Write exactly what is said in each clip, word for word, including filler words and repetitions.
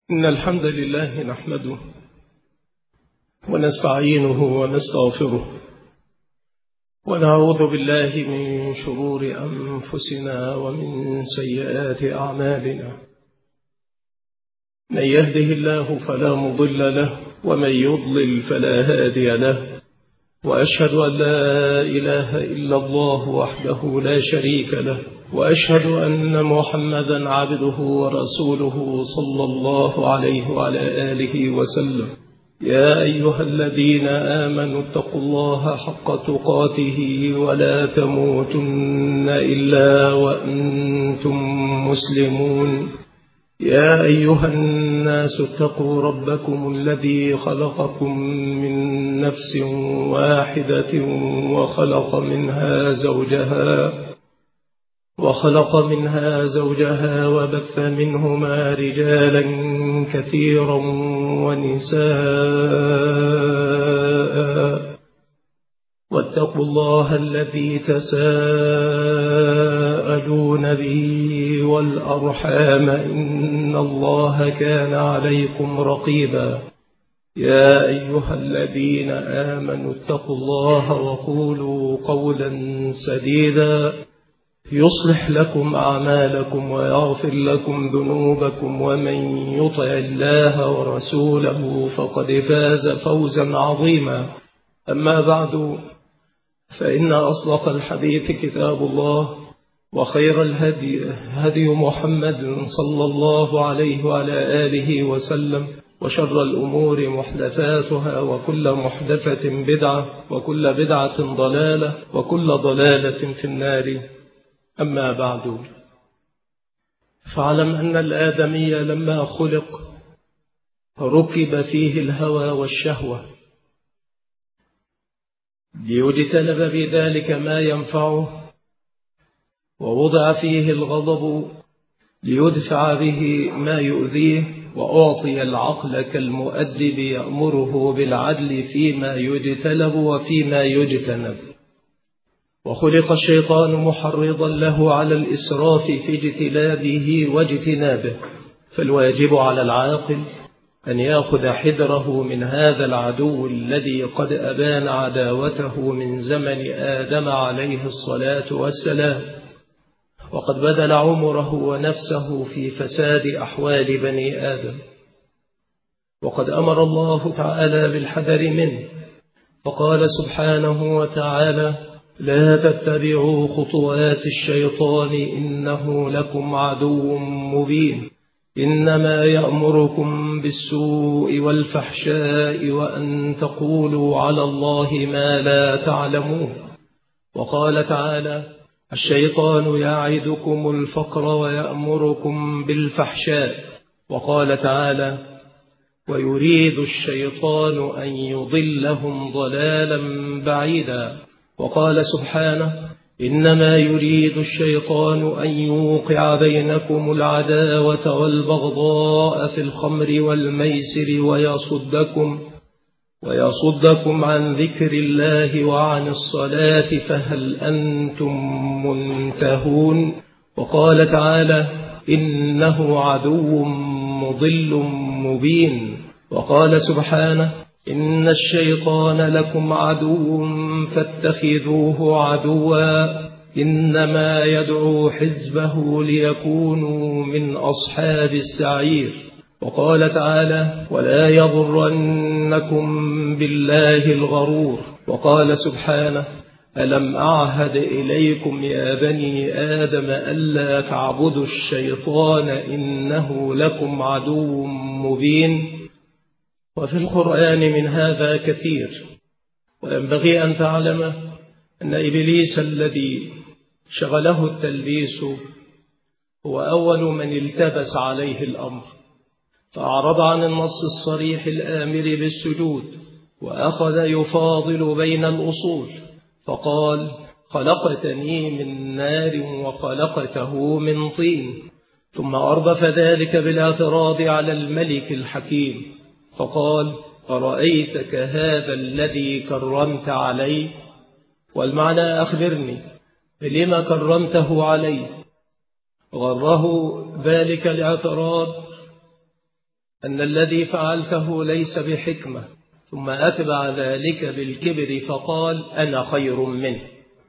إن الحمد لله نحمده ونستعينه ونستغفره ونعوذ بالله من شرور أنفسنا ومن سيئات أعمالنا. من يهده الله فلا مضل له ومن يضلل فلا هادي له، وأشهد أن لا إله إلا الله وحده لا شريك له، وأشهد أن محمدا عبده ورسوله صلى الله عليه وعلى آله وسلم. يا أيها الذين آمنوا اتقوا الله حق تقاته ولا تموتن إلا وأنتم مسلمون. يا أيها الناس اتقوا ربكم الذي خلقكم من نفس واحدة وخلق منها زوجها وخلق منها زوجها وبث منهما رجالا كثيرا ونساء، واتقوا الله الذي تساءلون به والأرحام إن الله كان عليكم رقيبا. يا أيها الذين آمنوا اتقوا الله وقولوا قولا سديدا يصلح لكم أعمالكم ويغفر لكم ذنوبكم، ومن يطع الله ورسوله فقد فاز فوزا عظيما. أما بعد، فإن أصدق الحديث كتاب الله، وخير الهدي هدي محمد صلى الله عليه وعلى آله وسلم، وشر الأمور محدثاتها، وكل محدثة بدعة، وكل بدعة ضلالة، وكل ضلالة في النار. أما بعد، فاعلم أن الآدمي لما خلق ركب فيه الهوى والشهوة ليجتنب بذلك ما ينفعه، ووضع فيه الغضب ليدفع به ما يؤذيه، وأعطي العقل كالمؤدب يأمره بالعدل فيما يجتلب وفيما يجتنب. وخلق الشيطان محرضا له على الإسراف في اجتلابه واجتنابه، فالواجب على العاقل أن يأخذ حذره من هذا العدو الذي قد أبان عداوته من زمن آدم عليه الصلاة والسلام، وقد بذل عمره ونفسه في فساد أحوال بني آدم. وقد أمر الله تعالى بالحذر منه، فقال سبحانه وتعالى: لا تتبعوا خطوات الشيطان إنه لكم عدو مبين، إنما يأمركم بالسوء والفحشاء وأن تقولوا على الله ما لا تعلمون. وقال تعالى: الشيطان يعدكم الفقر ويأمركم بالفحشاء. وقال تعالى: ويريد الشيطان أن يضلهم ضلالا بعيدا. وقال سبحانه: إنما يريد الشيطان أن يوقع بينكم العداوة والبغضاء في الخمر والميسر ويصدكم ويصدكم عن ذكر الله وعن الصلاة فهل أنتم منتهون. وقال تعالى: إنه عدو مضل مبين. وقال سبحانه: إن الشيطان لكم عدو فاتخذوه عدوا إنما يدعو حزبه ليكونوا من أصحاب السعير. وقال تعالى: ولا يغرنكم بالله الغرور. وقال سبحانه: ألم أعهد إليكم يا بني آدم ألا تعبدوا الشيطان إنه لكم عدو مبين. وفي القرآن من هذا كثير، وينبغي أن تعلم أن إبليس الذي شغله التلبيس هو أول من التبس عليه الأمر، فأعرض عن النص الصريح الآمر بالسجود، وأخذ يفاضل بين الأصول، فقال: خلقتني من نار وخلقته من طين. ثم أردف ذلك بالاعتراض على الملك الحكيم، فقال: أرأيتك هذا الذي كرمت عليه؟ والمعنى: أخبرني لما كرمته عليه؟ غره ذلك الاعتراض أن الذي فعلته ليس بحكمة، ثم أتبع ذلك بالكبر فقال أنا خير منه،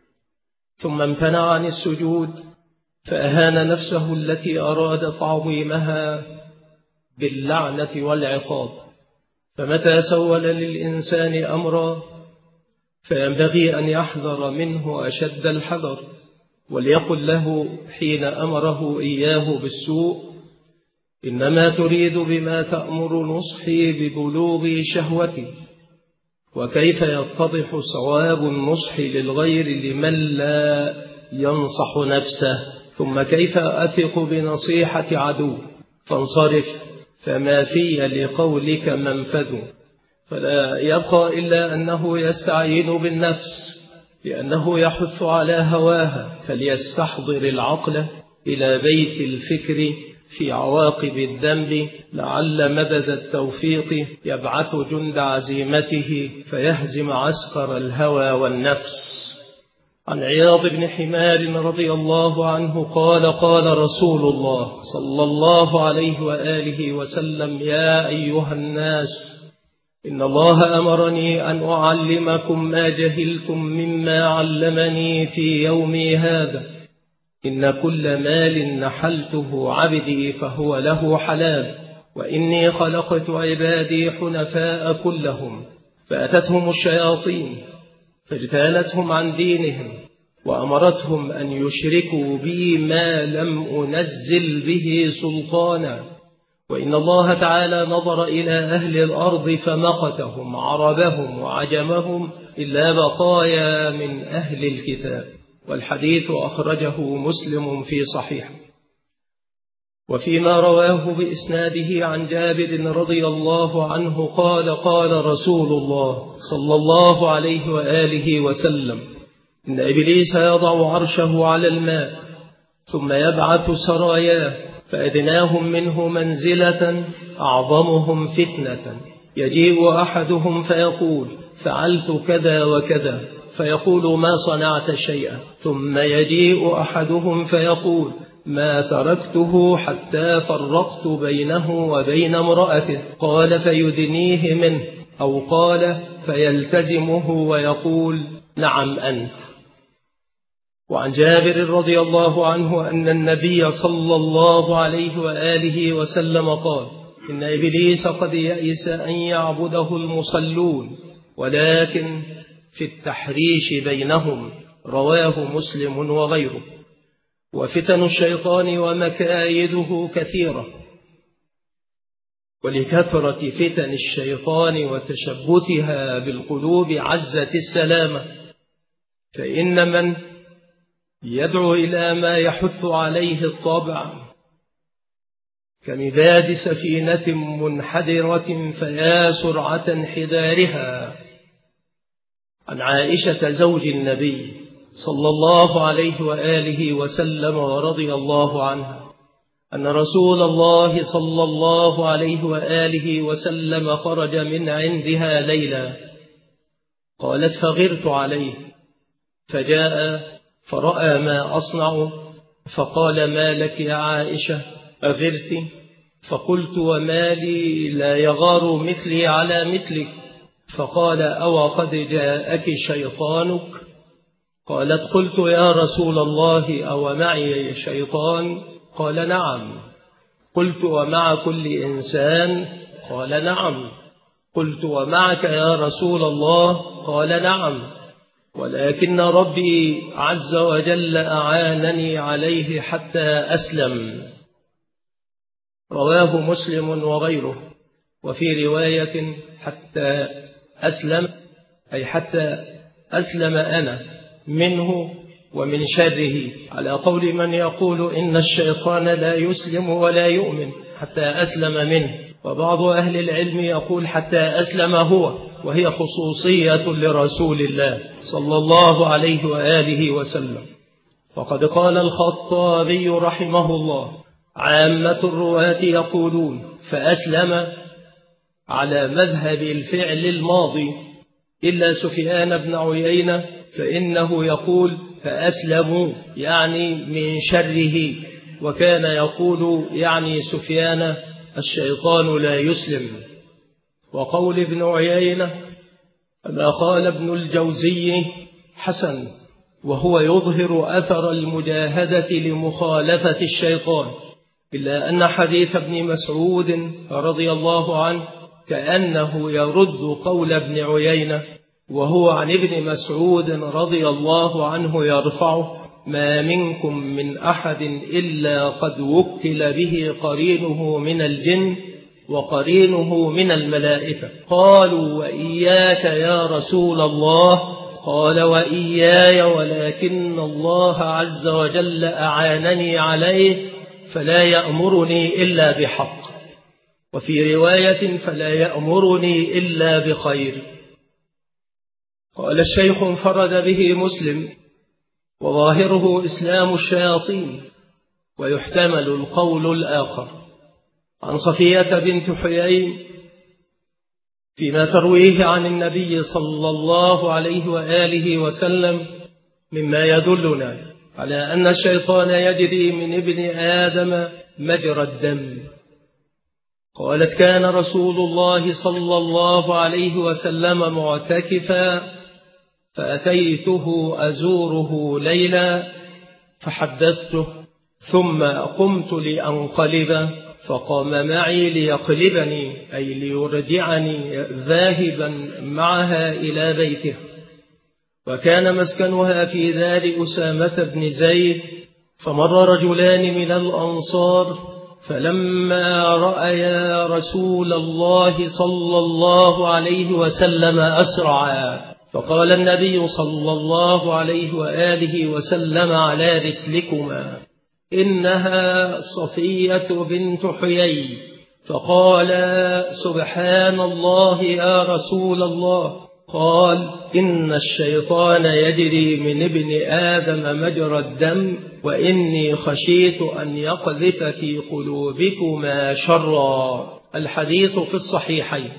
ثم امتنع عن السجود فأهان نفسه التي أراد تعظيمها باللعنة والعقاب. فمتى سول للإنسان أمرا فينبغي أن يحذر منه أشد الحذر، وليقل له حين أمره إياه بالسوء إنما تريد بما تأمر نصحي ببلوغ شهوتي، وكيف يتضح صواب النصح للغير لمن لا ينصح نفسه، ثم كيف أثق بنصيحة عدو، فانصرف فما في لقولك منفذ. فلا يبقى إلا أنه يستعين بالنفس لأنه يحث على هواها، فليستحضر العقل إلى بيت الفكر في عواقب الذنب لعل مدد التوفيق يبعث جند عزيمته فيهزم عسكر الهوى والنفس. عن عياض بن حمار رضي الله عنه قال قال رسول الله صلى الله عليه وآله وسلم يا أيها الناس إن الله أمرني أن أعلمكم ما جهلتم مما علمني في يومي هذا، إن كل مال نحلته عبدي فهو له حلال، وإني خلقت عبادي حنفاء كلهم، فأتتهم الشياطين فاجتالتهم عن دينهم وأمرتهم أن يشركوا بي ما لم أنزل به سلطانا، وإن الله تعالى نظر إلى أهل الأرض فمقتهم عربهم وعجمهم إلا بقايا من أهل الكتاب. والحديث أخرجه مسلم في صحيحه. وفيما رواه بإسناده عن جابر رضي الله عنه قال قال رسول الله صلى الله عليه وآله وسلم إن إبليس يضع عرشه على الماء ثم يبعث سراياه فأدناهم منه منزلة أعظمهم فتنة، يجيء أحدهم فيقول فعلت كذا وكذا فيقول ما صنعت شيئا، ثم يجيء أحدهم فيقول ما تركته حتى فرقت بينه وبين امرأته، قال فيدنيه منه، أو قال فيلتزمه ويقول نعم أنت. وعن جابر رضي الله عنه أن النبي صلى الله عليه وآله وسلم قال إن إبليس قد يئس أن يعبده المصلون ولكن في التحريش بينهم، رواه مسلم وغيره. وفتن الشيطان ومكايده كثيرة، ولكثرة فتن الشيطان وتشبثها بالقلوب عزت السلامة، فإن من يدعو إلى ما يحث عليه الطبع كمداد سفينة منحدرة فيا سرعة انحدارها. عن عائشة زوج النبي صلى الله عليه وآله وسلم ورضي الله عنها أن رسول الله صلى الله عليه وآله وسلم خرج من عندها ليلا، قالت فغرت عليه فجاء فرأى ما أصنع فقال ما لك يا عائشة أغرت؟ فقلت وما لي لا يغار مثلي على مثلك؟ فقال أو قد جاءك شيطانك؟ قالت قلت يا رسول الله أو معي شيطان؟ قال نعم. قلت ومع كل إنسان؟ قال نعم. قلت ومعك يا رسول الله؟ قال نعم، ولكن ربي عز وجل أعانني عليه حتى أسلم، رواه مسلم وغيره. وفي رواية حتى أسلم أي حتى أسلم أنا منه ومن شره، على قول من يقول إن الشيطان لا يسلم ولا يؤمن حتى أسلم منه، وبعض أهل العلم يقول حتى أسلم هو، وهي خصوصية لرسول الله صلى الله عليه وآله وسلم. فقد قال الخطابي رحمه الله عامة الرواة يقولون فأسلم على مذهب الفعل الماضي إلا سفيان بن عيينة فإنه يقول فأسلموا يعني من شره، وكان يقول يعني سفيان الشيطان لا يسلم. وقول ابن عيينة كما قال ابن الجوزي حسن، وهو يظهر أثر المجاهدة لمخالفة الشيطان، إلا أن حديث ابن مسعود رضي الله عنه كأنه يرد قول ابن عيينة، وهو عن ابن مسعود رضي الله عنه يرفعه: ما منكم من أحد إلا قد وكل به قرينه من الجن وقرينه من الملائكة. قالوا: وإياك يا رسول الله؟ قال: وإياي، ولكن الله عز وجل أعانني عليه فلا يأمرني إلا بحق، وفي رواية: فلا يأمرني إلا بخير. قال الشيخ: انفرد به مسلم، وظاهره إسلام الشياطين، ويحتمل القول الآخر. عن صفية بنت حيي فيما ترويه عن النبي صلى الله عليه وآله وسلم مما يدلنا على أن الشيطان يجري من ابن آدم مجرى الدم. قالت: كان رسول الله صلى الله عليه وسلم معتكفا، فأتيته أزوره ليلا فحدثته، ثم قمت لأنقلب، فقام معي ليقلبني أي ليرجعني ذاهبا معها إلى بيته، وكان مسكنها في دار أسامة بن زيد. فمر رجلان من الأنصار، فلما رأيا رسول الله صلى الله عليه وسلم أسرعا، فقال النبي صلى الله عليه وآله وسلم: على رسلكما، إنها صفية بنت حيي. فقال: سبحان الله يا رسول الله. قال: إن الشيطان يجري من ابن آدم مجرى الدم، وإني خشيت أن يقذف في قلوبكما شرا. الحديث في الصحيحين.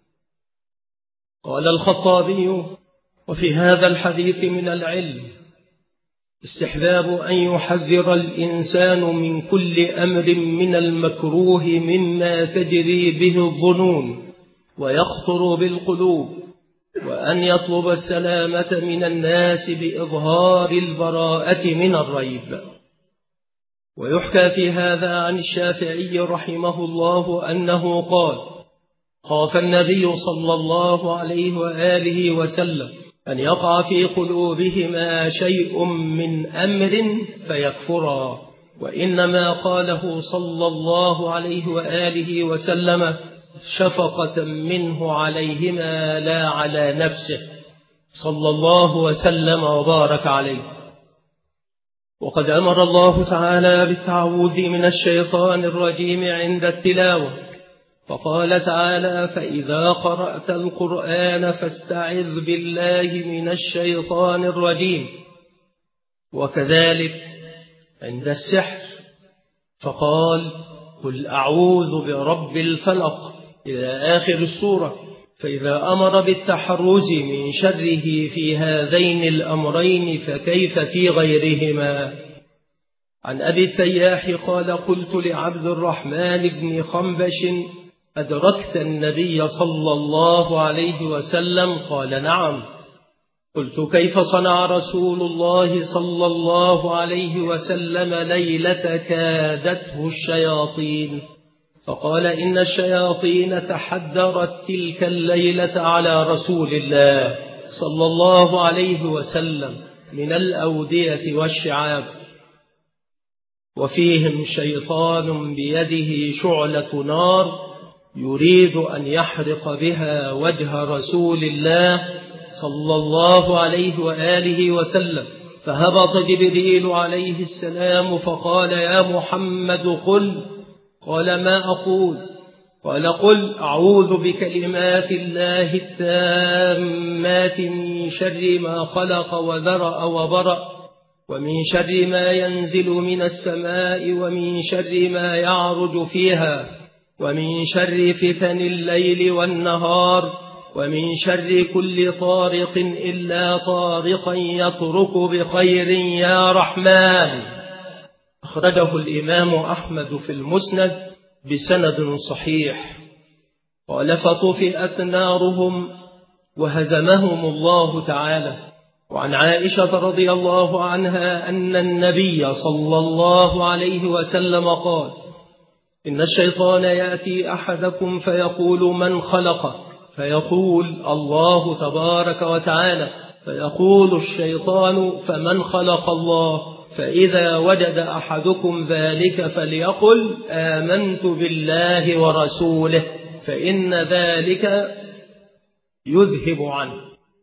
قال الخطابي: وفي هذا الحديث من العلم استحباب أن يحذر الإنسان من كل أمر من المكروه مما تجري به الظنون ويخطر بالقلوب، وأن يطلب السلامة من الناس بإظهار البراءة من الريب. ويحكى في هذا عن الشافعي رحمه الله أنه قال: خاف النبي صلى الله عليه وآله وسلم أن يقع في قلوبهما شيء من أمر فيكفرا، وإنما قاله صلى الله عليه وآله وسلم شفقة منه عليهما لا على نفسه، صلى الله وسلم وبارك عليه. وقد أمر الله تعالى بالتعوذ من الشيطان الرجيم عند التلاوة، فقال تعالى: فإذا قرأت القرآن فاستعذ بالله من الشيطان الرجيم. وكذلك عند السحر فقال: قل أعوذ برب الفلق إلى آخر السورة. فإذا أمر بالتحرز من شره في هذين الأمرين فكيف في غيرهما؟ عن أبي التياح قال: قلت لعبد الرحمن بن خنبش: أدركت النبي صلى الله عليه وسلم؟ قال: نعم. قلت: كيف صنع رسول الله صلى الله عليه وسلم ليلة كادته الشياطين؟ فقال: إن الشياطين تحدرت تلك الليلة على رسول الله صلى الله عليه وسلم من الأودية والشعاب، وفيهم شيطان بيده شعلة نار يريد أن يحرق بها وجه رسول الله صلى الله عليه وآله وسلم. فهبط جبريل عليه السلام فقال: يا محمد قل. قال: ما أقول؟ قال: قل أعوذ بكلمات الله التامات من شر ما خلق وذرأ وبرأ، ومن شر ما ينزل من السماء، ومن شر ما يعرج فيها، ومن شر فتن الليل والنهار، ومن شر كل طارق إلا طارقا يطرق بخير يا رحمن. أخرجه الإمام أحمد في المسند بسند صحيح قال فطفئت نارهم وهزمهم الله تعالى. وعن عائشة رضي الله عنها أن النبي صلى الله عليه وسلم قال إن الشيطان يأتي أحدكم فيقول من خلقك فيقول الله تبارك وتعالى فيقول الشيطان فمن خلق الله فإذا وجد أحدكم ذلك فليقل آمنت بالله ورسوله فإن ذلك يذهب عنه.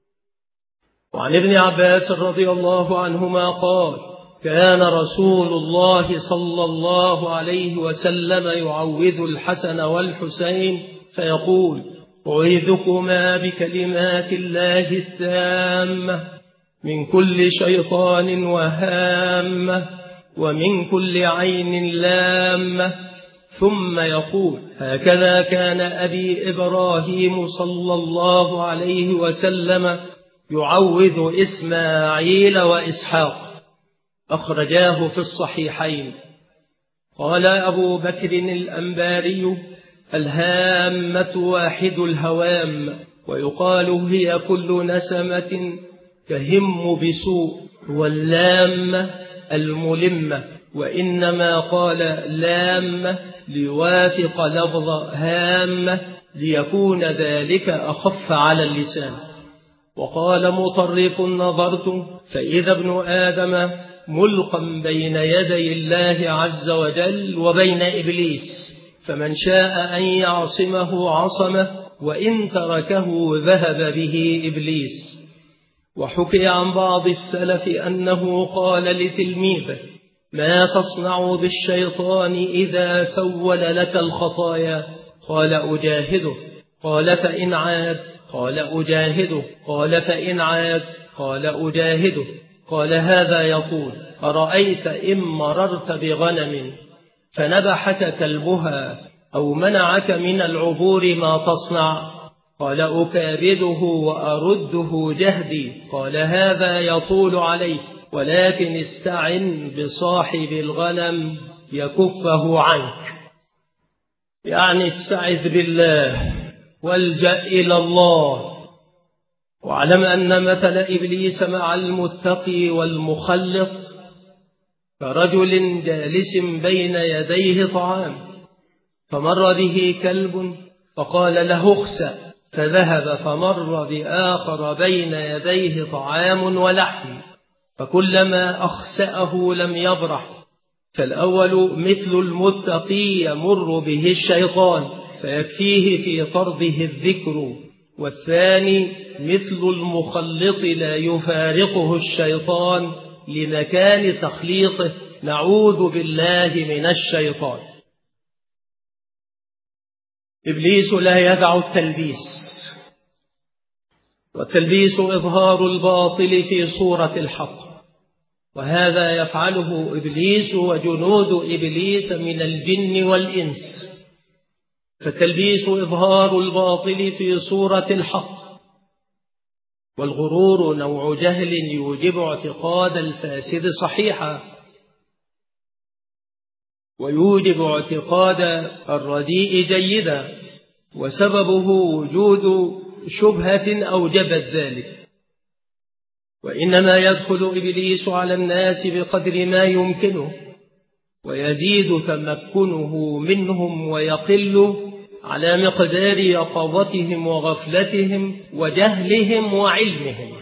وعن ابن عباس رضي الله عنهما قال كان رسول الله صلى الله عليه وسلم يعوذ الحسن والحسين فيقول أعيذكما بكلمات الله التامة من كل شيطان وهامة ومن كل عين لامة. ثم يقول هكذا كان أبي إبراهيم صلى الله عليه وسلم يعوذ إسماعيل وإسحاق أخرجاه في الصحيحين. قال أبو بكر الأنباري الهامة واحد الهوام ويقال هي كل نسمة كهم بسوء واللامة الملمة وإنما قال لامة ليوافق لفظ هامة ليكون ذلك أخف على اللسان. وقال مطرف نظرت فإذا ابن آدم ملقا بين يدي الله عز وجل وبين إبليس فمن شاء أن يعصمه عصمه وإن تركه ذهب به إبليس. وحكي عن بعض السلف أنه قال لتلميذه ما تصنع بالشيطان إذا سول لك الخطايا؟ قال أجاهده. قال فإن عاد؟ قال أجاهده. قال فإن عاد؟ قال أجاهده. قال هذا يقول أرأيت إن مررت بغنم فنبحك كلبها أو منعك من العبور ما تصنع؟ قال أكابده وأرده جهدي. قال هذا يطول عليه ولكن استعن بصاحب الغنم يكفه عنك. يعني استعذ بالله والجأ إلى الله. واعلم أن مثل إبليس مع المتقي والمخلط كرجل جالس بين يديه طعام فمر به كلب فقال له اخسأ فذهب فمر بآخر بين يديه طعام ولحم فكلما أخسأه لم يبرح. فالأول مثل المتقي يمر به الشيطان فيكفيه في طرده الذكر والثاني مثل المخلط لا يفارقه الشيطان لمكان تخليطه نعوذ بالله من الشيطان. إبليس لا يدع التلبيس والتلبيس إظهار الباطل في صورة الحق وهذا يفعله إبليس وجنود إبليس من الجن والإنس. فالتلبيس إظهار الباطل في صورة الحق والغرور نوع جهل يوجب اعتقاد الفاسد صحيحا ويوجب اعتقاد الرديء جيدا وسببه وجود شبهة أوجبت ذلك. وإنما يدخل إبليس على الناس بقدر ما يمكنه ويزيد تمكنه منهم ويقل على مقدار يقظتهم وغفلتهم وجهلهم وعلمهم.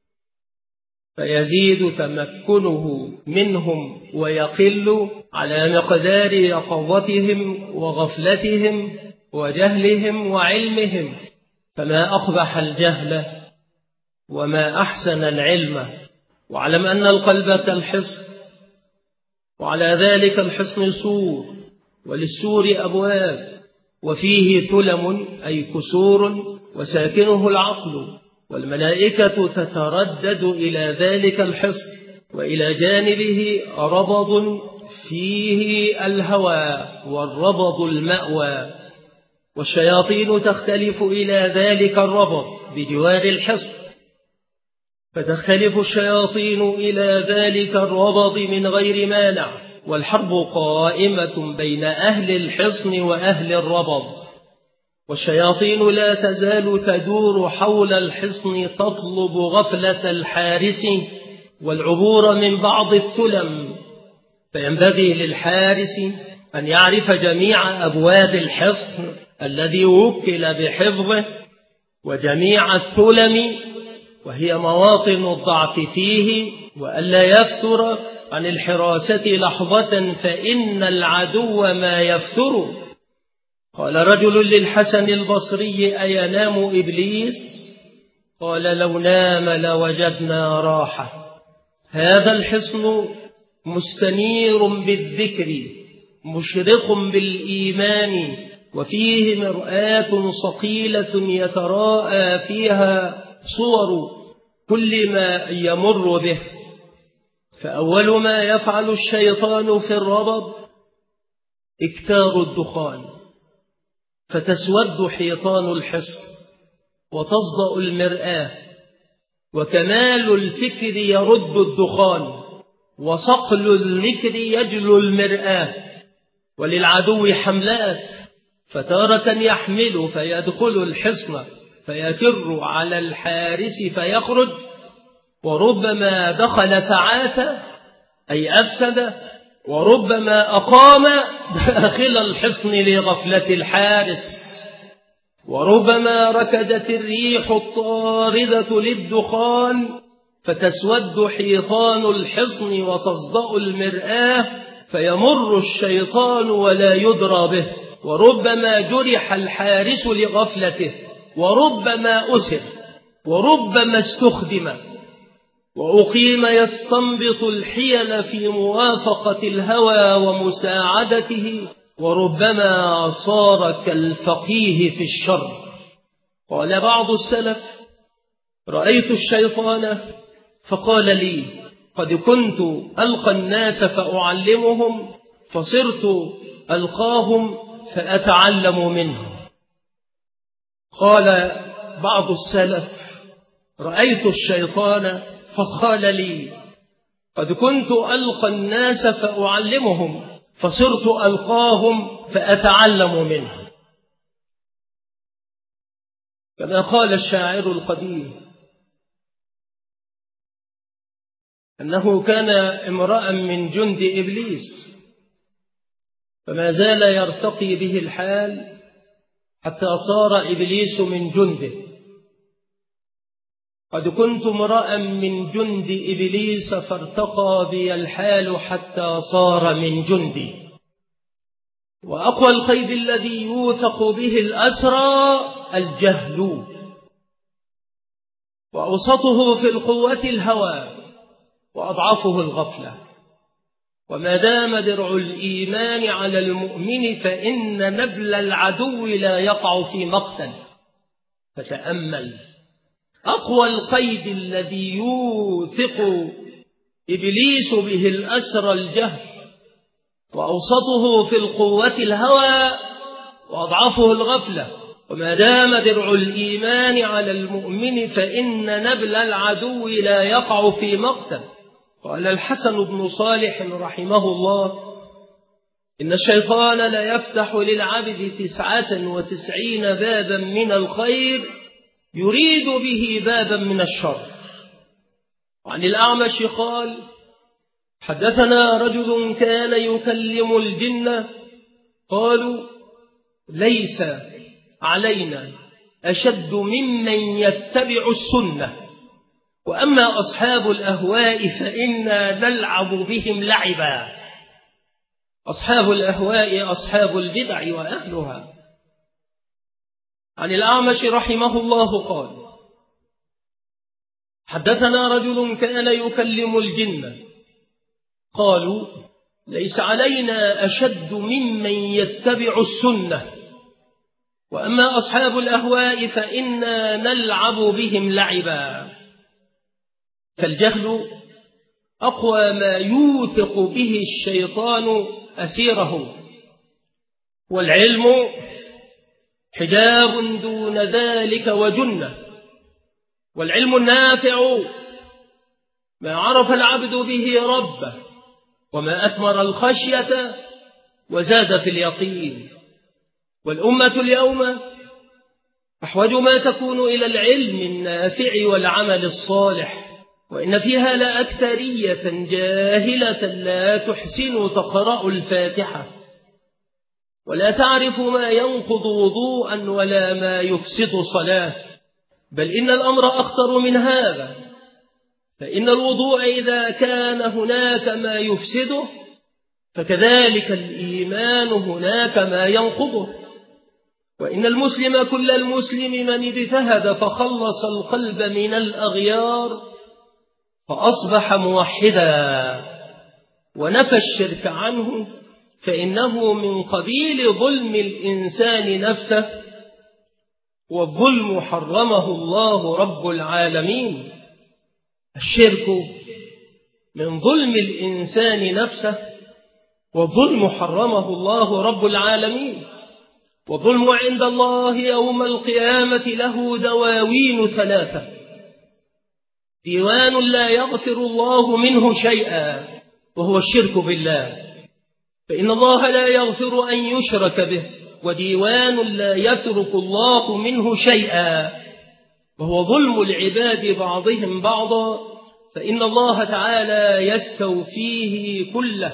فيزيد تمكنه منهم ويقل على مقدار يقظتهم وغفلتهم وجهلهم وعلمهم. فما أقبح الجهل وما أحسن العلم. واعلم أن القلب كالحصن وعلى ذلك الحصن سور وللسور أبواب وفيه ثلم أي كسور وساكنه العقل والملائكة تتردد إلى ذلك الحصن وإلى جانبه ربض فيه الهوى والربض المأوى والشياطين تختلف إلى ذلك الربض بجوار الحصن فتختلف الشياطين إلى ذلك الربض من غير مانع والحرب قائمة بين أهل الحصن وأهل الربض، والشياطين لا تزال تدور حول الحصن تطلب غفلة الحارس والعبور من بعض السلم، فينبغي للحارس أن يعرف جميع أبواب الحصن الذي وكل بحفظه وجميع السلم وهي مواطن الضعف فيه، وألا يفتر عن الحراسة لحظة فإن العدو ما يفتر. قال رجل للحسن البصري: أينام إبليس؟ قال: لو نام لوجدنا راحة. هذا الحصن مستنير بالذكر مشرق بالإيمان، وفيه مرآة صقيلة يتراءى فيها صور كل ما يمر به. فأول ما يفعل الشيطان في الربض إكثار الدخان، فتسود حيطان الحصن وتصدأ المرآة، وكمال الفكر يرد الدخان، وصقل الذكر يجلو المرآة. وللعدو حملات، فتارة يحمل فيدخل الحصن فيكر على الحارس فيخرج، وربما دخل فعاث أي أفسد، وربما أقام داخل الحصن لغفلة الحارس، وربما ركدت الريح الطاردة للدخان فتسود حيطان الحصن وتصدأ المرآة فيمر الشيطان ولا يدرى به، وربما جرح الحارس لغفلته، وربما أسر، وربما استخدم وأقيم يستنبط الحيل في موافقة الهوى ومساعدته، وربما صار كالفقيه في الشر. قال بعض السلف: رأيت الشيطان فقال لي: قد كنت ألقى الناس فأعلمهم، فصرت ألقاهم فأتعلم منهم. قال بعض السلف: رأيت الشيطان فقال لي: قد كنت ألقى الناس فأعلمهم، فصرت ألقاهم فأتعلم منهم. كما قال الشاعر القديم أنه كان امرأ من جند إبليس، فما زال يرتقي به الحال حتى صار إبليس من جنده. قد كنت امرأ من جند إبليس فارتقى بي الحال حتى صار من جندي. وأقوى القيد الذي يوثق به الأسرى الجهل، وأوسطه في القوة الهوى، وأضعفه الغفلة. وما دام درع الإيمان على المؤمن فإن نبل العدو لا يقع في مقتل. فتأمل أقوى القيد الذي يوثق إبليس به الأسرى الجهل، وأوسطه في القوة الهوى، وأضعفه الغفلة. وما دام درع الإيمان على المؤمن فإن نبل العدو لا يقع في مقتل. قال الحسن بن صالح رحمه الله: إن الشيطان لا يفتح للعبد تسعة وتسعين بابا من الخير يريد به بابا من الشر. وعن الأعمش قال: حدثنا رجل كان يكلم الجن، قالوا: ليس علينا أشد ممن يتبع السنة، وأما أصحاب الأهواء فإنا نلعب بهم لعبا. أصحاب الأهواء أصحاب البدع وأهلها. عن الأعمش رحمه الله قال: حدثنا رجل كان يكلم الجن، قالوا: ليس علينا أشد ممن يتبع السنة، وأما أصحاب الأهواء فإنا نلعب بهم لعبا. فالجهل أقوى ما يوثق به الشيطان أسيره، والعلم حجاب دون ذلك وجنة. والعلم النافع ما عرف العبد به ربه وما أثمر الخشية وزاد في اليقين. والأمة اليوم أحوج ما تكون إلى العلم النافع والعمل الصالح، وإن فيها لأكثرية جاهلة لا تحسن تقرأ الفاتحة ولا تعرف ما ينقض وضوءا ولا ما يفسد صلاة. بل إن الأمر أخطر من هذا، فإن الوضوء إذا كان هناك ما يفسده فكذلك الإيمان هناك ما ينقضه. وإن المسلم كل المسلم من اجتهد فخلص القلب من الأغيار فأصبح موحدا ونفى الشرك عنه، فإنه من قبيل ظلم الإنسان نفسه، والظلم حرمه الله رب العالمين. الشرك من ظلم الإنسان نفسه، والظلم حرمه الله رب العالمين. والظلم عند الله يوم القيامة له دواوين ثلاثة: ديوان لا يغفر الله منه شيئا وهو الشرك بالله، فإن الله لا يغفر أن يشرك به، وديوان لا يترك الله منه شيئا وهو ظلم العباد بعضهم بعضا، فإن الله تعالى يستوفيه كله،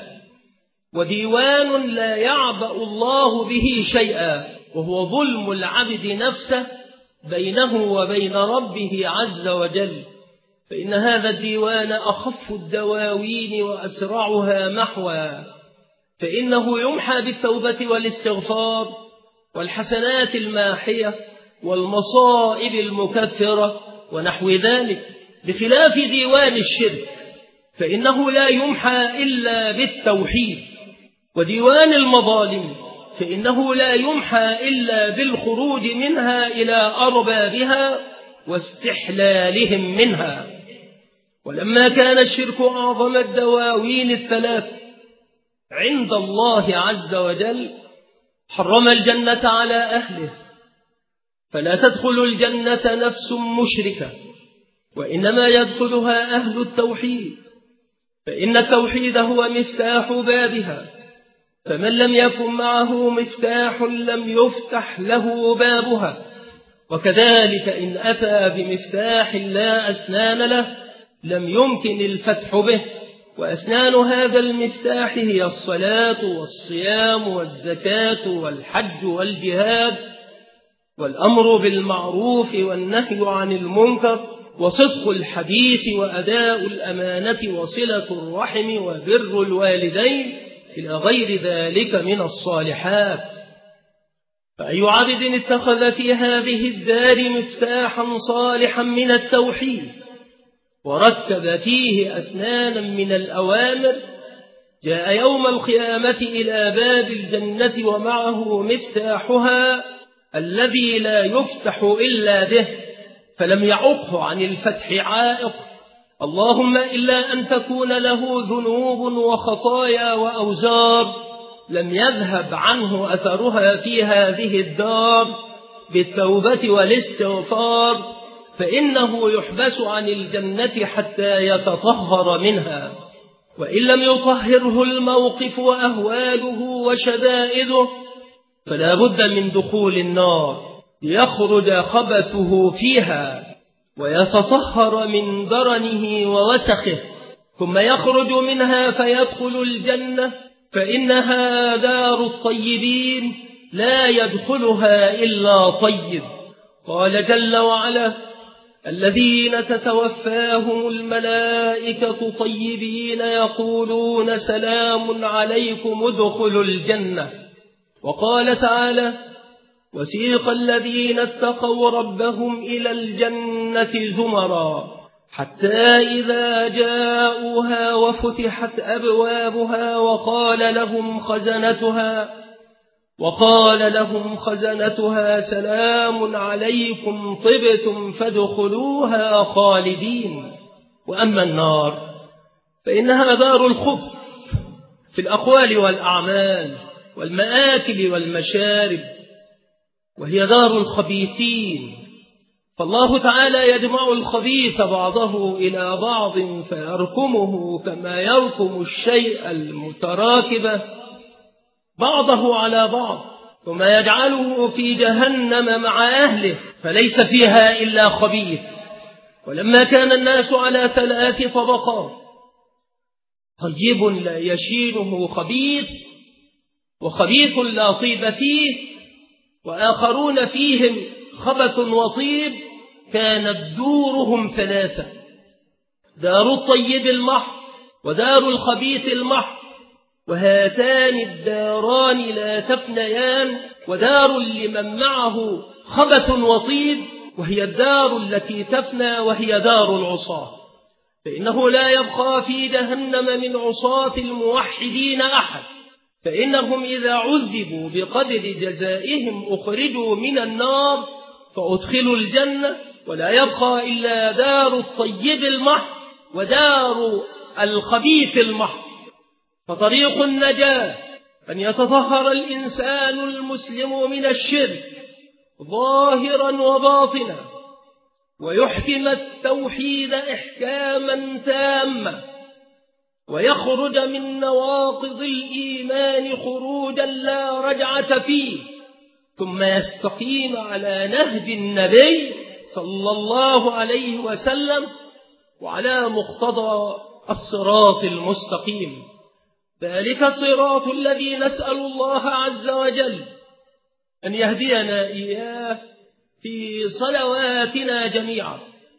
وديوان لا يعبأ الله به شيئا وهو ظلم العبد نفسه بينه وبين ربه عز وجل، فإن هذا الديوان أخف الدواوين وأسرعها محوا، فإنه يمحى بالتوبة والاستغفار والحسنات الماحية والمصائب المكفرة ونحو ذلك، بخلاف ديوان الشرك فإنه لا يمحى إلا بالتوحيد. وديوان المظالم فإنه لا يمحى إلا بالخروج منها إلى أربابها واستحلالهم منها. ولما كان الشرك أعظم الدواوين الثلاث عند الله عز وجل حرم الجنة على أهله، فلا تدخل الجنة نفس مشركة، وإنما يدخلها أهل التوحيد، فإن التوحيد هو مفتاح بابها، فمن لم يكن معه مفتاح لم يفتح له بابها. وكذلك إن أتى بمفتاح لا أسنان له لم يمكن الفتح به، وأسنان هذا المفتاح هي الصلاة والصيام والزكاة والحج والجهاد والأمر بالمعروف والنهي عن المنكر وصدق الحديث وأداء الأمانة وصلة الرحم وبر الوالدين إلى غير ذلك من الصالحات. فأي عبد اتخذ في هذه الدار مفتاحا صالحا من التوحيد وركب فيه أسنانا من الأوامر جاء يوم القيامة إلى باب الجنة ومعه مفتاحها الذي لا يفتح إلا به، فلم يعقه عن الفتح عائق، اللهم إلا أن تكون له ذنوب وخطايا وأوزار لم يذهب عنه أثرها في هذه الدار بالتوبة والاستغفار، فإنه يحبس عن الجنة حتى يتطهر منها، وإن لم يطهره الموقف وأهواله وشدائده فلا بد من دخول النار ليخرج خبثه فيها ويتطهر من درنه ووسخه، ثم يخرج منها فيدخل الجنة، فإنها دار الطيبين لا يدخلها إلا طيب. قال جل وعلا: الذين تتوفاهم الملائكة طيبين يقولون سلام عليكم ادخلوا الجنة. وقال تعالى: وسيق الذين اتقوا ربهم إلى الجنة زمرا حتى إذا جاءوها وفتحت أبوابها وقال لهم خزنتها وقال لهم خزنتها سلام عليكم طبتم فادخلوها خالدين. وأما النار فإنها دار الخبث في الأقوال والأعمال والمآكل والمشارب، وهي دار الخبيثين، فالله تعالى يجمع الخبيث بعضه إلى بعض فيركمه كما يركم الشيء المتراكب بعضه على بعض، ثم يجعله في جهنم مع أهله فليس فيها إلا خبيث. ولما كان الناس على ثلاث طبقات، طيب لا يشينه خبيث، وخبيث لا طيب فيه، وآخرون فيهم خبث وطيب، كانت دورهم ثلاثة: دار الطيب المحض ودار الخبيث المحض، وهاتان الداران لا تفنيان، ودار لمن معه خبث وطيب، وهي الدار التي تفنى وهي دار العصاة. فإنه لا يبقى في جهنم من عصاة الموحدين أحد، فإنهم إذا عذبوا بقدر جزائهم أخرجوا من النار فأدخلوا الجنة، ولا يبقى إلا دار الطيب المحض ودار الخبيث المحض. فطريق النجاة أن يتطهر الإنسان المسلم من الشرك ظاهرا وباطنا، ويحكم التوحيد إحكاما تاما، ويخرج من نواقض الإيمان خروجا لا رجعة فيه، ثم يستقيم على نهج النبي صلى الله عليه وسلم وعلى مقتضى الصراط المستقيم. ذلك الصراط الذي نسأل الله عز وجل أن يهدينا إياه في صلواتنا جميعا.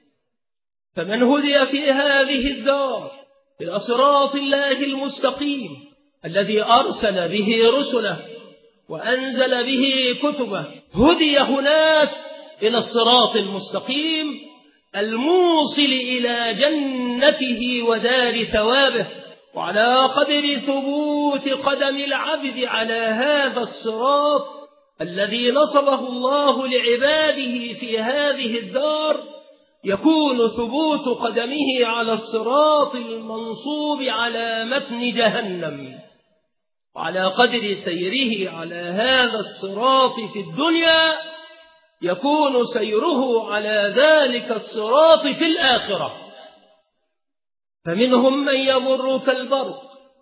فمن هدي في هذه الدار إلى صراط الله المستقيم الذي أرسل به رسله وأنزل به كتبه، هدي هناك إلى الصراط المستقيم الموصل إلى جنته ودار ثوابه. وعلى قدر ثبوت قدم العبد على هذا الصراط الذي نصبه الله لعباده في هذه الدار، يكون ثبوت قدمه على الصراط المنصوب على متن جهنم. وعلى قدر سيره على هذا الصراط في الدنيا يكون سيره على ذلك الصراط في الآخرة. فمنهم من يمر كالبرق،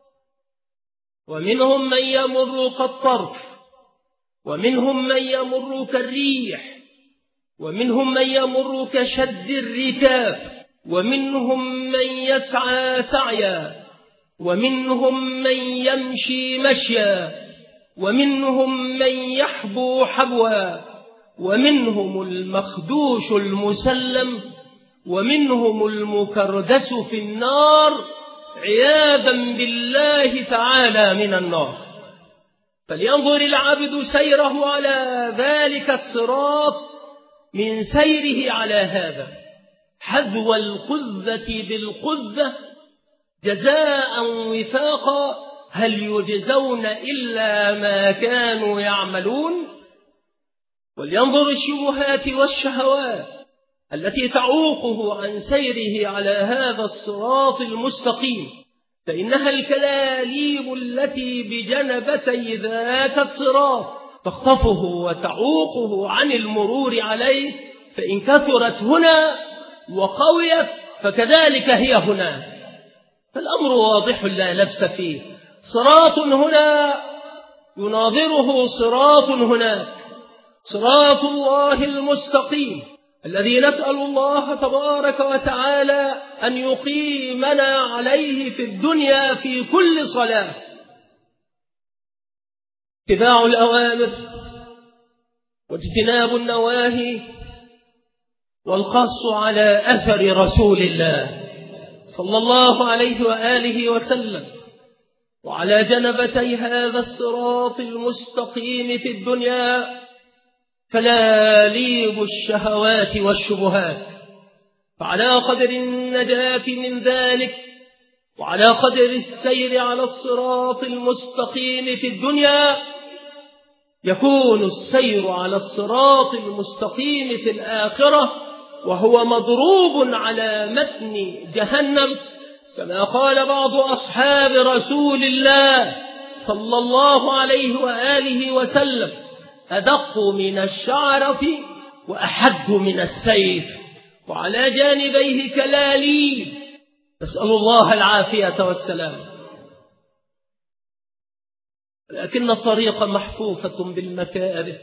ومنهم من يمر كالطرف، ومنهم من يمر كالريح، ومنهم من يمر كشد الركاب، ومنهم من يسعى سعيا، ومنهم من يمشي مشيا، ومنهم من يحبو حبوا، ومنهم المخدوش المسلم، ومنهم المكردس في النار عياذا بالله تعالى من النار. فلينظر العبد سيره على ذلك الصراط من سيره على هذا حذو القذة بالقذة جزاء وفاقا، هل يجزون إلا ما كانوا يعملون. ولينظر الشبهات والشهوات التي تعوقه عن سيره على هذا الصراط المستقيم، فإنها الكلاليب التي بجنبتي ذاك الصراط تخطفه وتعوقه عن المرور عليه، فإن كثرت هنا وقويت فكذلك هي هنا. فالأمر واضح لا لبس فيه، صراط هنا يناظره صراط هناك، صراط الله المستقيم الذي نسأل الله تبارك وتعالى أن يقيمنا عليه في الدنيا في كل صلاة. اتباع الأوامر واجتناب النواهي، والخاص على أثر رسول الله صلى الله عليه وآله وسلم وعلى جنبتي هذا الصراط المستقيم في الدنيا كلاليب الشهوات والشبهات. فعلى قدر النجاة من ذلك وعلى قدر السير على الصراط المستقيم في الدنيا يكون السير على الصراط المستقيم في الآخرة وهو مضروب على متن جهنم، كما قال بعض أصحاب رسول الله صلى الله عليه وآله وسلم: أدق من الشعرة وأحد من السيف، وعلى جانبيه كلاليب، نسأل الله العافية والسلام. لكن الطريق محفوفة بالمكاره،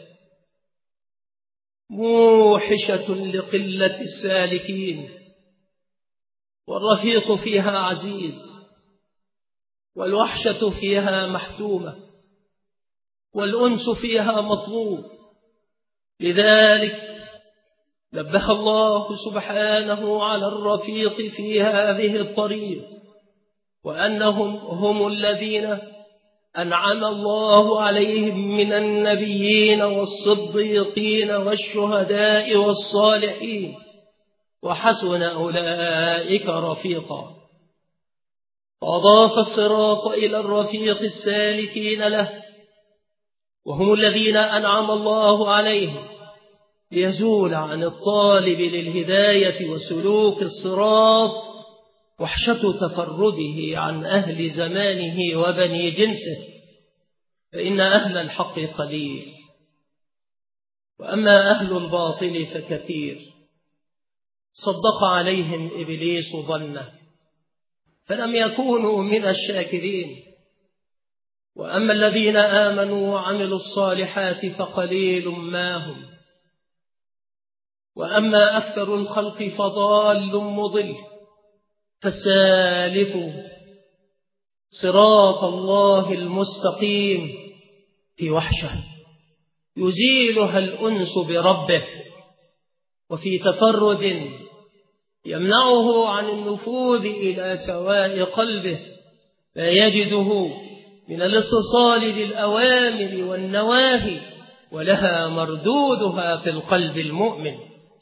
موحشة لقلة السالكين، والرفيق فيها عزيز، والوحشة فيها محتومة، والأنس فيها مطلوب. لذلك نبه الله سبحانه على الرفيق في هذه الطريق، وأنهم هم الذين أنعم الله عليهم من النبيين والصديقين والشهداء والصالحين، وحسن أولئك رفيقا. وأضاف الصراط إلى الرفيق السالكين له، وهم الذين أنعم الله عليهم، ليزول عن الطالب للهداية وسلوك الصراط وحشة تفرده عن أهل زمانه وبني جنسه، فإن أهل الحق قليل، وأما أهل الباطل فكثير. صدق عليهم إبليس ظنه فلم يكونوا من الشاكرين. وأما الذين آمنوا وعملوا الصالحات فقليل ما هم، وأما أكثر الخلق فضال مضل. فالسالك صراط الله المستقيم في وحشة يزيلها الأنس بربه، وفي تفرد يمنعه عن النفوذ إلى سواء قلبه، لا يجده من الاتصال بالأوامر والنواهي، ولها مردودها في القلب المؤمن.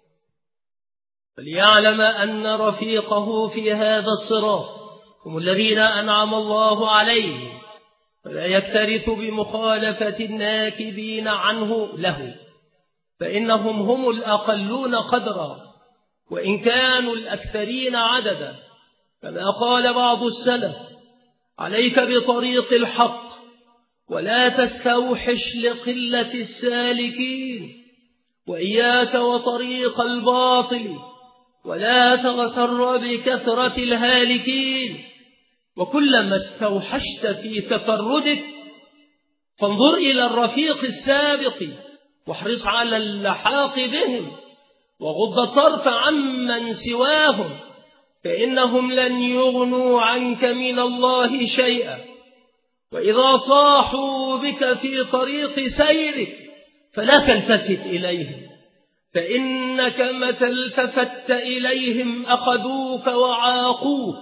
فليعلم أن رفيقه في هذا الصراط هم الذين أنعم الله عليهم، فلا يكترث بمخالفة الناكبين عنه له، فإنهم هم الأقلون قدرا وإن كانوا الأكثرين عددا. كما قال بعض السلف: عليك بطريق الحق ولا تستوحش لقلة السالكين، وإياك وطريق الباطل ولا تغتر بكثرة الهالكين. وكلما استوحشت في تفردك فانظر إلى الرفيق السابق واحرص على اللحاق بهم، وغض الطرف عمن سواهم، فإنهم لن يغنوا عنك من الله شيئا. وإذا صاحوا بك في طريق سيرك فلا تلتفت إليهم، فإنك متى التفت إليهم أخذوك وعاقوك.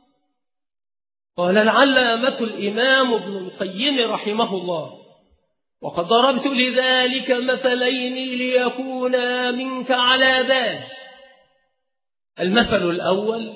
قال العلامة الإمام ابن القيم رحمه الله: وقد ضربت لذلك مثلين ليكونا منك على بال. المثل الأول: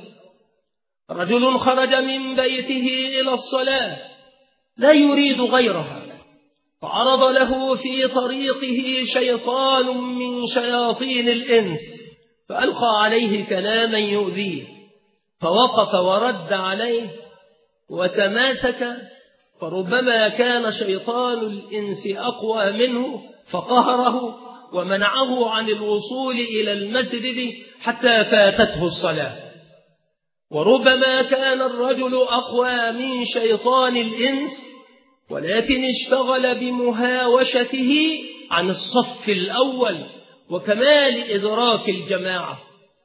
رجل خرج من بيته إلى الصلاة لا يريد غيرها، فعرض له في طريقه شيطان من شياطين الإنس فألقى عليه كلاما يؤذيه، فوقف ورد عليه وتماسك، فربما كان شيطان الإنس أقوى منه فقهره ومنعه عن الوصول إلى المسجد حتى فاتته الصلاة، وربما كان الرجل أقوى من شيطان الإنس ولكن اشتغل بمهاوشته عن الصف الأول وكمال إدراك الجماعة،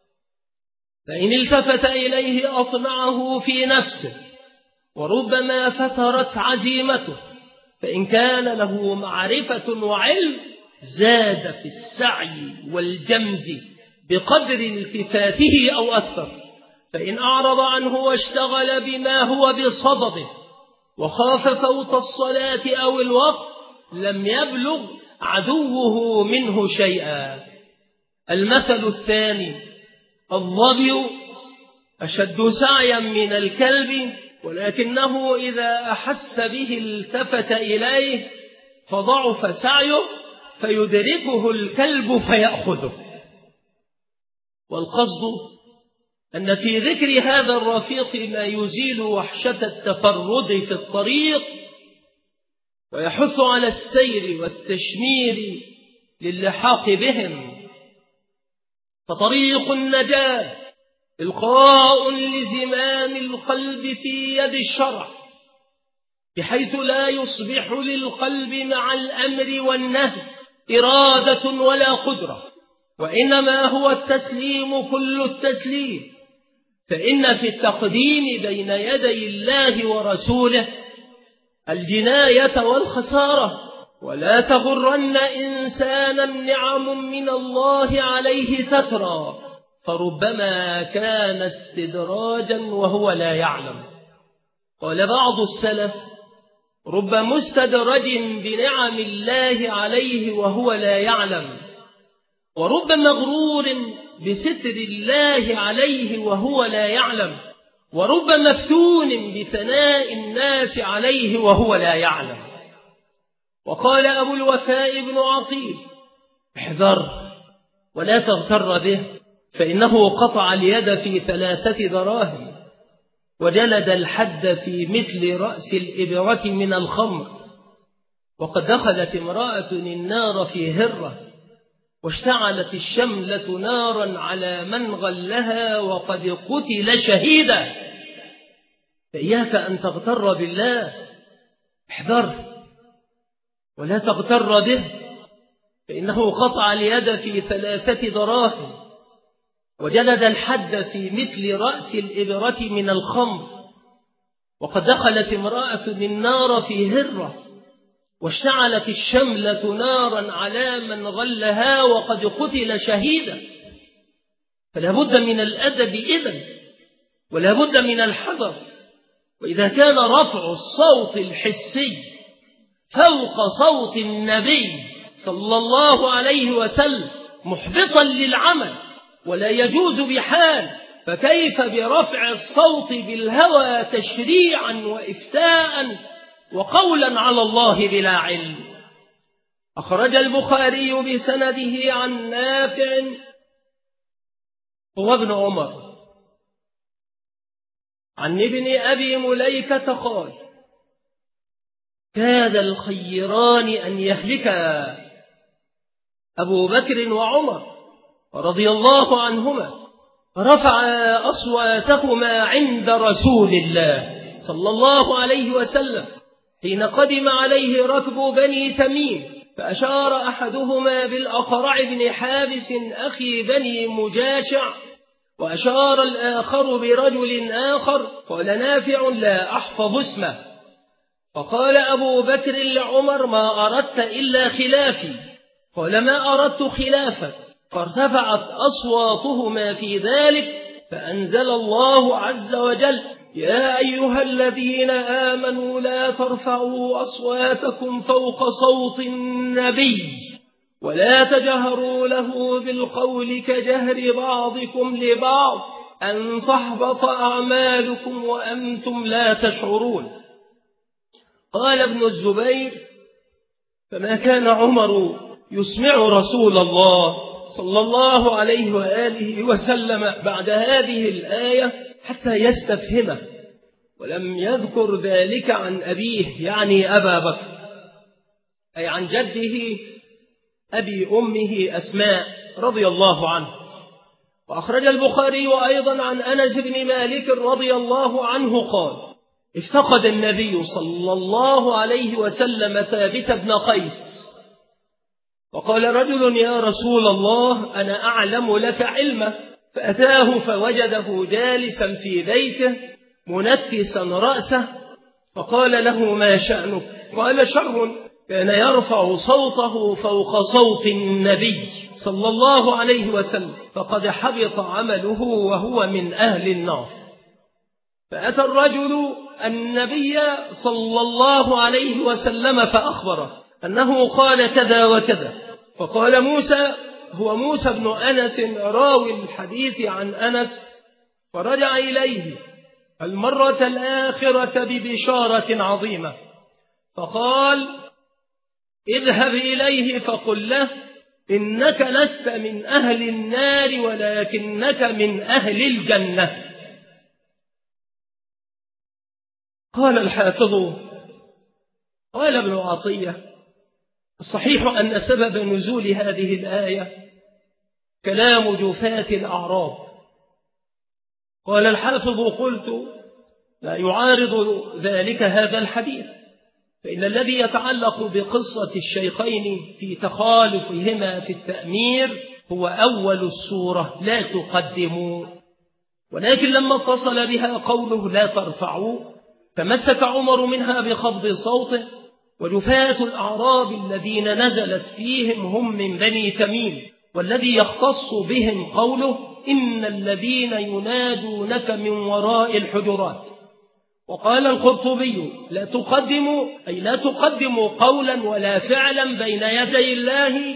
فإن التفت إليه أطمعه في نفسه، وربما فترت عزيمته، فإن كان له معرفة وعلم زاد في السعي والجمز بقدر التفاته أو أكثر، فإن أعرض عنه واشتغل بما هو بصدده وخاف فوت الصلاة أو الوقت لم يبلغ عدوه منه شيئا. المثل الثاني: الظبي أشد سعيا من الكلب، ولكنه إذا أحس به التفت إليه فضعف سعيه فيدركه الكلب فيأخذه. والقصد أن في ذكر هذا الرفيق ما يزيل وحشة التفرد في الطريق ويحث على السير والتشمير للحاق بهم، فطريق النجاة إلقاء لزمام القلب في يد الشرع، بحيث لا يصبح للقلب مع الأمر والنهي إرادة ولا قدرة، وإنما هو التسليم كل التسليم. فإن في التقديم بين يدي الله ورسوله الجناية والخسارة، ولا تغرن إنسانا نعم من الله عليه تترى، فربما كان استدراجا وهو لا يعلم. قال بعض السلف: رب مستدرج بنعم الله عليه وهو لا يعلم، ورب مغرور بستر الله عليه وهو لا يعلم، ورب مفتون بثناء الناس عليه وهو لا يعلم. وقال أبو الوفاء بن عقيل: احذر ولا تغتر به، فإنه قطع اليد في ثلاثة دراهم، وجلد الحد في مثل رأس الإبرة من الخمر، وقد دخلت امرأة النار في هرة، واشتعلت الشملة نارا على من غلها وقد قتل شهيدا. فإياك أن تغتر بالله، احذر ولا تغتر به، فإنه قطع اليد في ثلاثة دراهم، وجلد الحد في مثل رأس الإبرة من الخمر، وقد دخلت امرأة النار في هرة، واشتعلت الشملة نارا على من غلها وقد قتل شهيدا. فلا بد من الأدب إذن، ولا بد من الحذر. وإذا كان رفع الصوت الحسي فوق صوت النبي صلى الله عليه وسلم محبطا للعمل ولا يجوز بحال، فكيف برفع الصوت بالهوى تشريعا وإفتاء وقولا على الله بلا علم؟ أخرج البخاري بسنده عن نافع هو ابن عمر عن ابن أبي مليكة قال: كاد الخيران أن يهلكا أبو بكر وعمر رضي الله عنهما، رفع أصواتهما عند رسول الله صلى الله عليه وسلم حين قدم عليه ركب بني تميم، فأشار أحدهما بالأقرع بن حابس أخي بني مجاشع، وأشار الآخر برجل آخر. قال نافع: لا أحفظ اسمه. فقال أبو بكر لعمر: ما أردت إلا خلافي. قال: ما أردت خلافك. فارتفعت أصواتهما في ذلك، فأنزل الله عز وجل: يا أيها الذين آمنوا لا ترفعوا أصواتكم فوق صوت النبي ولا تجهروا له بالقول كجهر بعضكم لبعض أن تحبط أعمالكم وأنتم لا تشعرون. قال ابن الزبير: فما كان عمر يسمع رسول الله صلى الله عليه وآله وسلم بعد هذه الآية حتى يستفهمه، ولم يذكر ذلك عن أبيه يعني أبا بكر، أي عن جده أبي أمه أسماء رضي الله عنه. وأخرج البخاري أيضا عن أنس بن مالك رضي الله عنه قال: افتقد النبي صلى الله عليه وسلم ثابت بن قيس، وقال رجل: يا رسول الله أنا أعلم لك علمه. فأتاه فوجده جالسا في بيته منكسا رأسه، فقال له: ما شأنك؟ قال: شر، كان يرفع صوته فوق صوت النبي صلى الله عليه وسلم، فقد حبط عمله وهو من أهل النار. فأتى الرجل النبي صلى الله عليه وسلم فأخبره أنه قال كذا وكذا، فقال موسى، هو موسى بن أنس راوي الحديث عن أنس، فرجع إليه المرة الآخرة ببشارة عظيمة، فقال: اذهب إليه فقل له إنك لست من أهل النار ولكنك من أهل الجنة. قال الحافظ قال ابن عطية: الصحيح أن سبب نزول هذه الآية كلام جفاة الأعراب. قال الحافظ: قلت لا يعارض ذلك هذا الحديث، فإن الذي يتعلق بقصة الشيخين في تخالفهما في التأمير هو أول السورة لا تقدموا، ولكن لما اتصل بها قوله لا ترفعوا تمسك عمر منها بخفض صوته. وجفاة الأعراب الذين نزلت فيهم هم من بني تميم، والذي يختص بهم قوله إن الذين ينادونك من وراء الحجرات. وقال القرطبي: لا تقدموا أي لا تقدموا قولا ولا فعلا بين يدي الله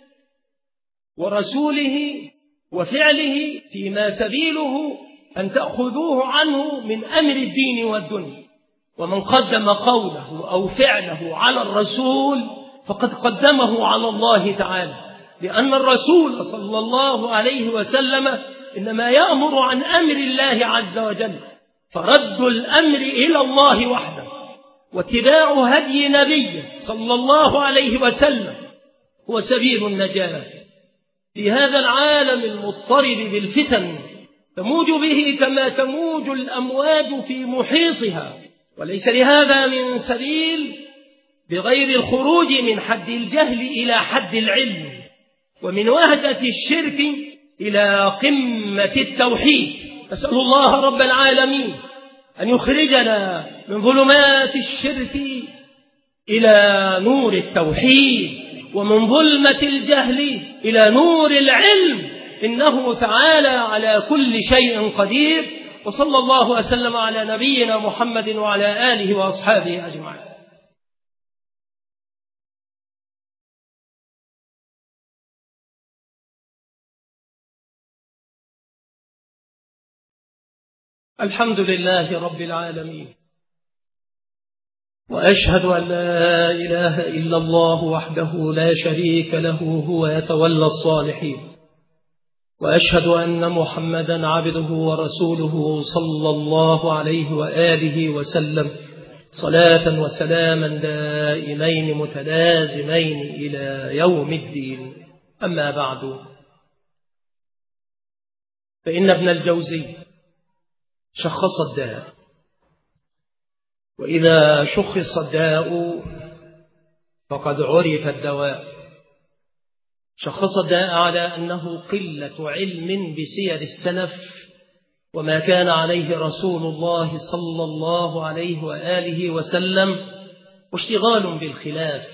ورسوله وفعله فيما سبيله أن تأخذوه عنه من أمر الدين والدنيا. ومن قدم قوله أو فعله على الرسول فقد قدمه على الله تعالى، لأن الرسول صلى الله عليه وسلم إنما يأمر عن أمر الله عز وجل، فرد الأمر إلى الله وحده واتباع هدي نبيه صلى الله عليه وسلم هو سبيل النجاة في هذا العالم المضطرب بالفتن، تموج به كما تموج الأمواج في محيطها، وليس لهذا من سبيل بغير الخروج من حد الجهل إلى حد العلم، ومن وهدة الشرك إلى قمة التوحيد. أسأل الله رب العالمين أن يخرجنا من ظلمات الشرك إلى نور التوحيد، ومن ظلمة الجهل إلى نور العلم، إنه تعالى على كل شيء قدير. وصلى الله وسلم على نبينا محمد وعلى آله وأصحابه أجمعين. الحمد لله رب العالمين، وأشهد أن لا إله إلا الله وحده لا شريك له هو يتولى الصالحين، وأشهد أن محمدا عبده ورسوله صلى الله عليه وآله وسلم صلاة وسلاما دائمين متلازمين إلى يوم الدين. أما بعد، فإن ابن الجوزي شخص الداء، وإذا شخص الداء فقد عرف الدواء. شخص الداء على أنه قلة علم بسير السلف وما كان عليه رسول الله صلى الله عليه وآله وسلم، واشتغال بالخلاف.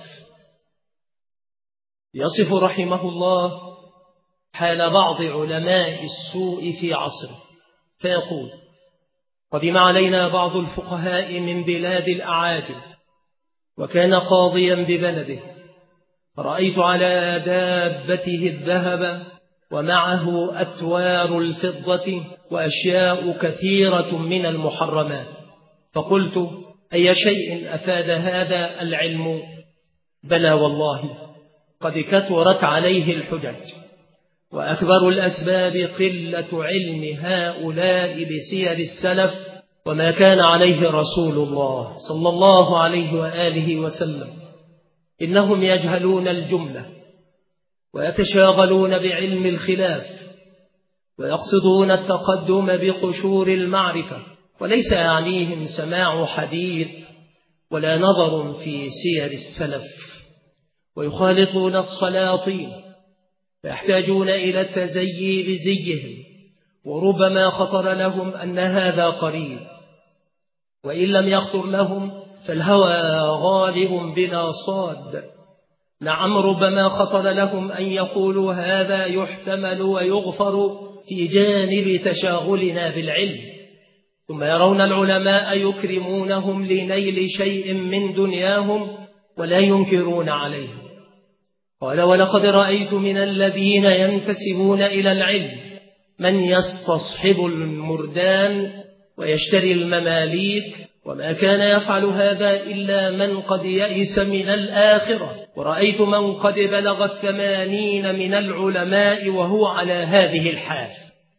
يصف رحمه الله حال بعض علماء السوء في عصره فيقول: قدم علينا بعض الفقهاء من بلاد الأعاجم، وكان قاضيا ببلده، فرأيت على دابته الذهب ومعه أتوار الفضة وأشياء كثيرة من المحرمات، فقلت: أي شيء أفاد هذا العلم؟ بلى والله، قد كثرت عليه الحجج، وأكبر الأسباب قلة علم هؤلاء بسير السلف وما كان عليه رسول الله صلى الله عليه وآله وسلم. إنهم يجهلون الجملة ويتشاغلون بعلم الخلاف، ويقصدون التقدم بقشور المعرفة، وليس يعنيهم سماع حديث ولا نظر في سير السلف، ويخالطون السلاطين فيحتاجون إلى التزيي بزيهم، وربما خطر لهم أن هذا قريب، وإن لم يخطر لهم فالهوى غالب بلا صاد. نعم، ربما خطر لهم أن يقولوا هذا يحتمل ويغفر في جانب تشاغلنا بالعلم، ثم يرون العلماء يكرمونهم لنيل شيء من دنياهم ولا ينكرون عليهم. قال: ولقد رأيت من الذين ينتسبون إلى العلم من يستصحب المردان ويشتري المماليك، وما كان يفعل هذا إلا من قد يئس من الآخرة. ورأيت من قد بلغ الثمانين من العلماء وهو على هذه الحال.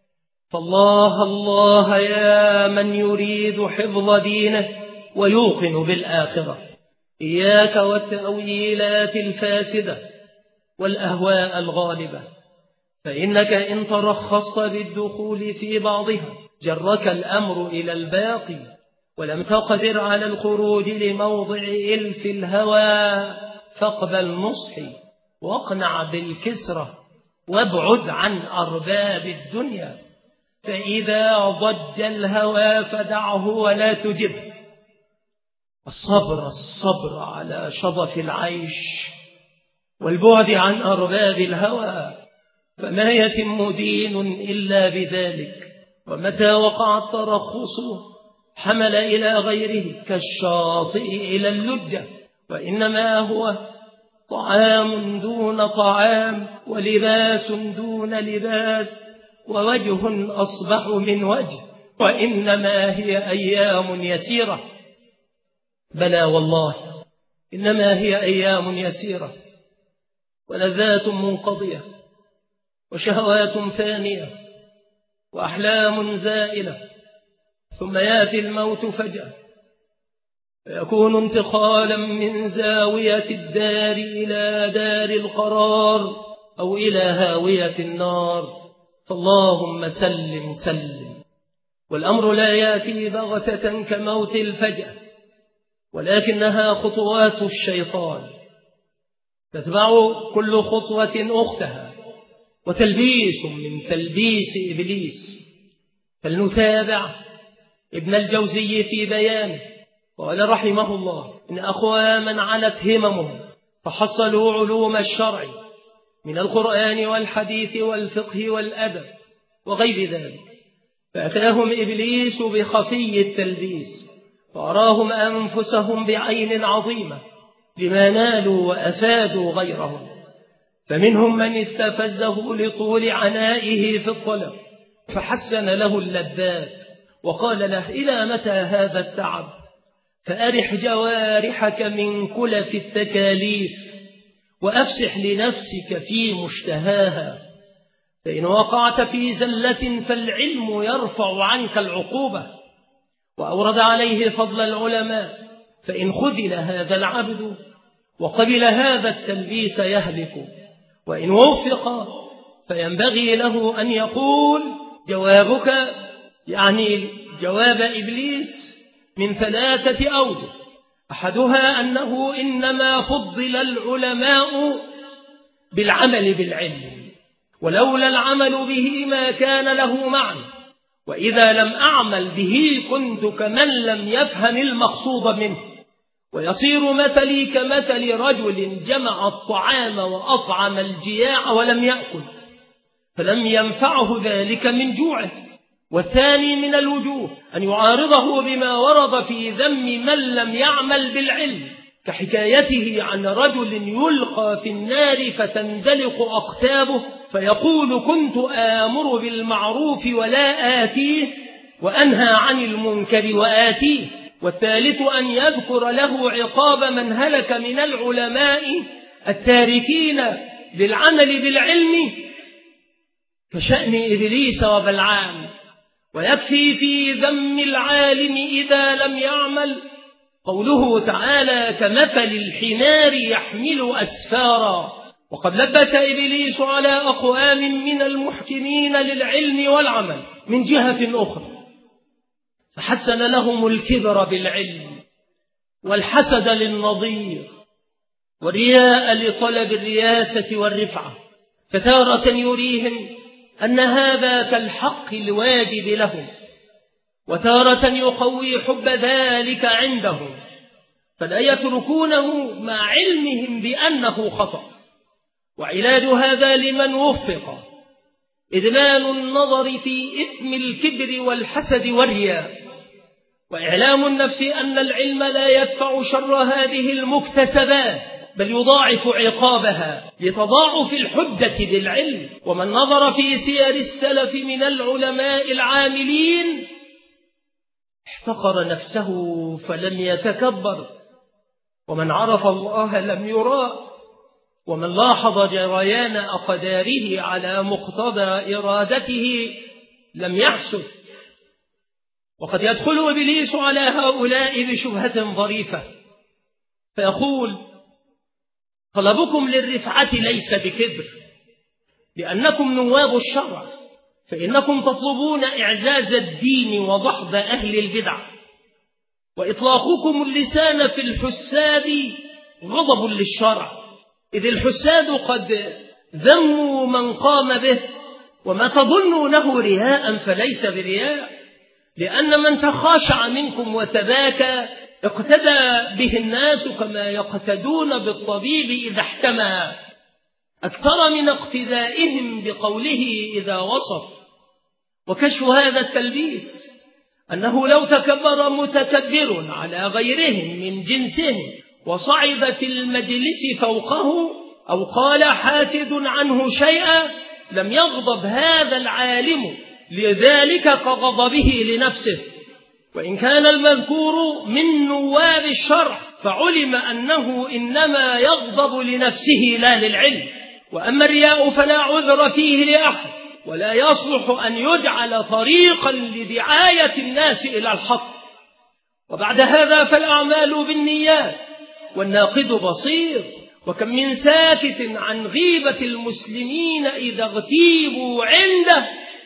فالله الله يا من يريد حفظ دينه ويوقن بالآخرة، إياك والتأويلات الفاسدة والأهواء الغالبة، فإنك إن ترخصت بالدخول في بعضها جرك الأمر إلى الباقي، ولم تقدر على الخروج لموضع إلف الهوى، فاقبل نصحي واقنع بالكسرة وابعد عن أرباب الدنيا، فإذا ضج الهوى فدعه ولا تجبه. الصبر الصبر على شظف العيش والبعد عن أرباب الهوى، فما يتم دين إلا بذلك. ومتى وقع الترخص حمل إلى غيره كالشاطئ إلى اللجة، وإنما هو طعام دون طعام ولباس دون لباس ووجه أصبح من وجه، وإنما هي أيام يسيرة. بلى والله إنما هي أيام يسيرة، ولذات منقضية وشهوات فانية وأحلام زائلة، ثم يأتي الموت فجأة فيكون انتقالا من زاوية الدار إلى دار القرار أو إلى هاوية النار، فاللهم سلم سلم. والأمر لا يأتي بغتة كموت الفجأة، ولكنها خطوات الشيطان تتبع كل خطوة أختها، وتلبيس من تلبيس إبليس. فلنتابع ابن الجوزي في بيانه، قال رحمه الله: إن أقواما علت هممهم فحصلوا علوم الشرع من القرآن والحديث والفقه والأدب وغير ذلك، فأتاهم إبليس بخفي التلبيس فأراهم أنفسهم بعين عظيمة لما نالوا وأفادوا غيرهم. فمنهم من استفزه لطول عنائه في الطلب فحسن له اللذات وقال له: إلى متى هذا التعب؟ فأرح جوارحك من كلف التكاليف وأفسح لنفسك في مشتهاها، فإن وقعت في زلة فالعلم يرفع عنك العقوبة. وأورد عليه فضل العلماء: فإن خذل هذا العبد وقبل هذا التلبيس يهلك، وإن وفق فينبغي له أن يقول جوابك، يعني جواب إبليس، من ثلاثة أوجه: أحدها أنه إنما فضل العلماء بالعمل بالعلم، ولولا العمل به ما كان له معنى، وإذا لم أعمل به كنت كمن لم يفهم المقصود منه، ويصير مثلي كمثل رجل جمع الطعام وأطعم الجياع ولم يأكل فلم ينفعه ذلك من جوعه. والثاني من الوجوه أن يعارضه بما ورد في ذم من لم يعمل بالعلم، كحكايته عن رجل يلقى في النار فتندلق أقتابه فيقول: كنت آمر بالمعروف ولا آتيه وأنهى عن المنكر وآتيه. والثالث أن يذكر له عقاب من هلك من العلماء التاركين للعمل بالعلم كشأن إبليس وبلعام. ويكفي في ذم العالم إذا لم يعمل قوله تعالى: كمثل الحمار يحمل أسفارا. وقد لبس إبليس على أقوام من المحكمين للعلم والعمل من جهة أخرى، فحسن لهم الكبر بالعلم والحسد للنظير والرياء لطلب الرياسة والرفعة، فتارة يريهم أن هذا كالحق الواجب لهم، وتارة يقوي حب ذلك عندهم فلا يتركونه مع علمهم بأنه خطأ. وعلاج هذا لمن وفق إذلال النظر في إثم الكبر والحسد والرياء، وإعلام النفس أن العلم لا يدفع شر هذه المكتسبات بل يضاعف عقابها لتضاعف الحجة بالعلم. ومن نظر في سير السلف من العلماء العاملين احتقر نفسه فلم يتكبر، ومن عرف الله لم يراء، ومن لاحظ جريان أقداره على مقتضى إرادته لم يحسد. وقد يدخل إبليس على هؤلاء بشبهة ظريفة فيقول: طلبكم للرفعة ليس بكبر، لأنكم نواب الشرع، فإنكم تطلبون إعزاز الدين وضحض أهل البدع، وإطلاقكم اللسان في الحساد غضب للشرع، إذ الحساد قد ذموا من قام به، وما تظنونه رياء فليس برياء، لأن من تخاشع منكم وتباكى اقتدى به الناس كما يقتدون بالطبيب إذا احتمى، أكثر من اقتدائهم بقوله إذا وصف. وكشف هذا التلبيس أنه لو تكبر متكبر على غيرهم من جنسهم وصعد في المجلس فوقه أو قال حاسد عنه شيئا لم يغضب هذا العالم لذلك كغضبه لنفسه، وإن كان المذكور من نواب الشرع فعلم أنه إنما يغضب لنفسه لا للعلم. وأما الرياء فلا عذر فيه لأحد، ولا يصلح أن يجعل طريقا لدعاية الناس إلى الحق. وبعد هذا فالأعمال بالنيات، والناقد بصير، وكم من ساكت عن غيبة المسلمين إذا اغتيبوا عنده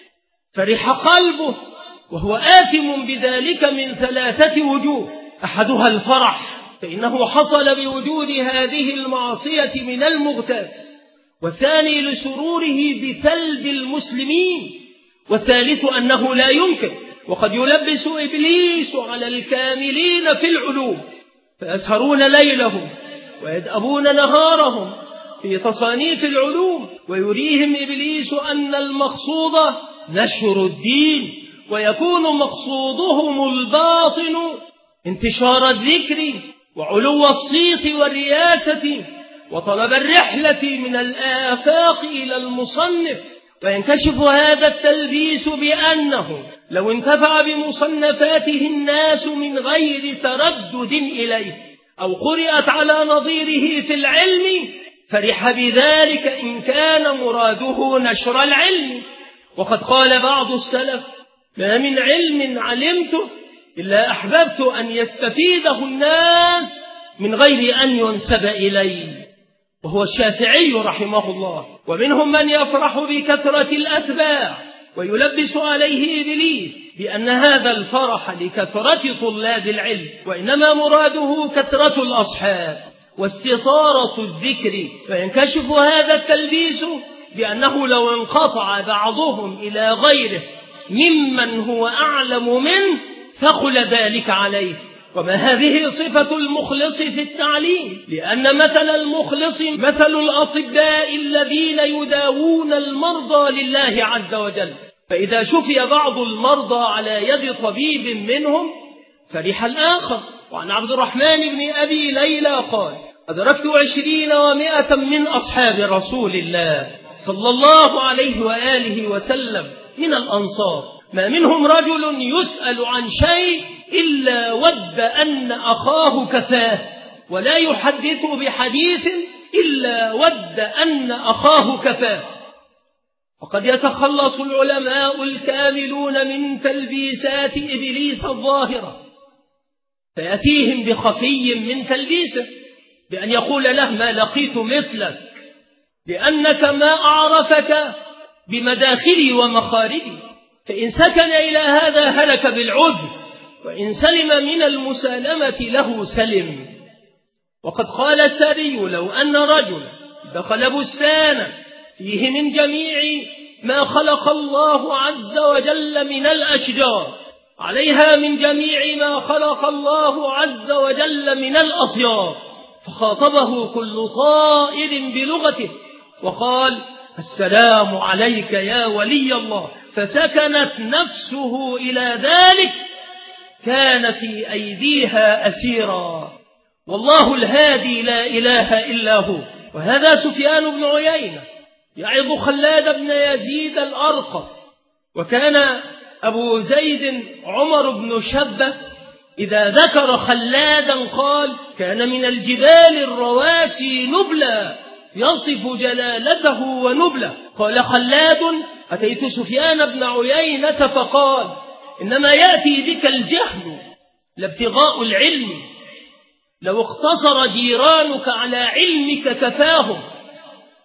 فرح قلبه وهو آثم بذلك من ثلاثة وجوه: أحدها الفرح، فإنه حصل بوجود هذه المعصية من المغتاب، والثاني لسروره بثلب المسلمين، والثالث أنه لا يمكن وقد يلبس إبليس على الكاملين في العلوم فيسهرون ليلهم ويدأبون نهارهم في تصانيف العلوم، ويريهم إبليس أن المقصود نشر الدين، ويكون مقصودهم الباطن انتشار الذكر وعلو الصيت والرياسة وطلب الرحلة من الآفاق إلى المصنف. وينكشف هذا التلبيس بأنه لو انتفع بمصنفاته الناس من غير تردد إليه أو قرأت على نظيره في العلم فرح بذلك إن كان مراده نشر العلم. وقد قال بعض السلف: ما من علم علمته إلا أحببت أن يستفيده الناس من غير أن ينسب إليه، وهو الشافعي رحمه الله. ومنهم من يفرح بكثرة الأتباع ويلبس عليه إبليس بأن هذا الفرح لكثرة طلاب العلم، وإنما مراده كثرة الأصحاب واستطارة الذكر. فينكشف هذا التلبيس بأنه لو انقطع بعضهم إلى غيره ممن هو أعلم منه ثقل ذلك عليه. وما هذه صفة المخلص في التعليم، لأن مثل المخلص مثل الأطباء الذين يداوون المرضى لله عز وجل، فإذا شفي بعض المرضى على يد طبيب منهم فرح الآخر. وعن عبد الرحمن بن أبي ليلى قال: أدركت عشرين ومائة من أصحاب رسول الله صلى الله عليه وآله وسلم من الأنصار، ما منهم رجل يسأل عن شيء إلا ود أن أخاه كفاه، ولا يحدث بحديث إلا ود أن أخاه كفاه. وقد يتخلص العلماء الكاملون من تلبيسات إبليس الظاهرة، فيأتيهم بخفي من تلبيسه بأن يقول له: ما لقيت مثلك، لأنك ما أعرفك بمداخلي ومخارجي. فإن سكن إلى هذا هلك بالعجب، وإن سلم من المسالمة له سلم. وقد قال الساري: لو أن رجل دخل بستانا فيه من جميع ما خلق الله عز وجل من الأشجار، عليها من جميع ما خلق الله عز وجل من الأطيار، فخاطبه كل طائر بلغته وقال: السلام عليك يا ولي الله، فسكنت نفسه إلى ذلك، كان في أيديها أسيرا، والله الهادي لا إله إلا هو. وهذا سفيان بن عيينة يعظ خلاد بن يزيد الأرقط. وكان أبو زيد عمر بن شبة إذا ذكر خلادا قال: كان من الجبال الرواسي نبلا يصف جلالته ونبله. قال خلاد: أتيت سفيان بن عيينة فقال: إنما يأتي بك الجهل لابتغاء العلم، لو اقتصر جيرانك على علمك كفاهم،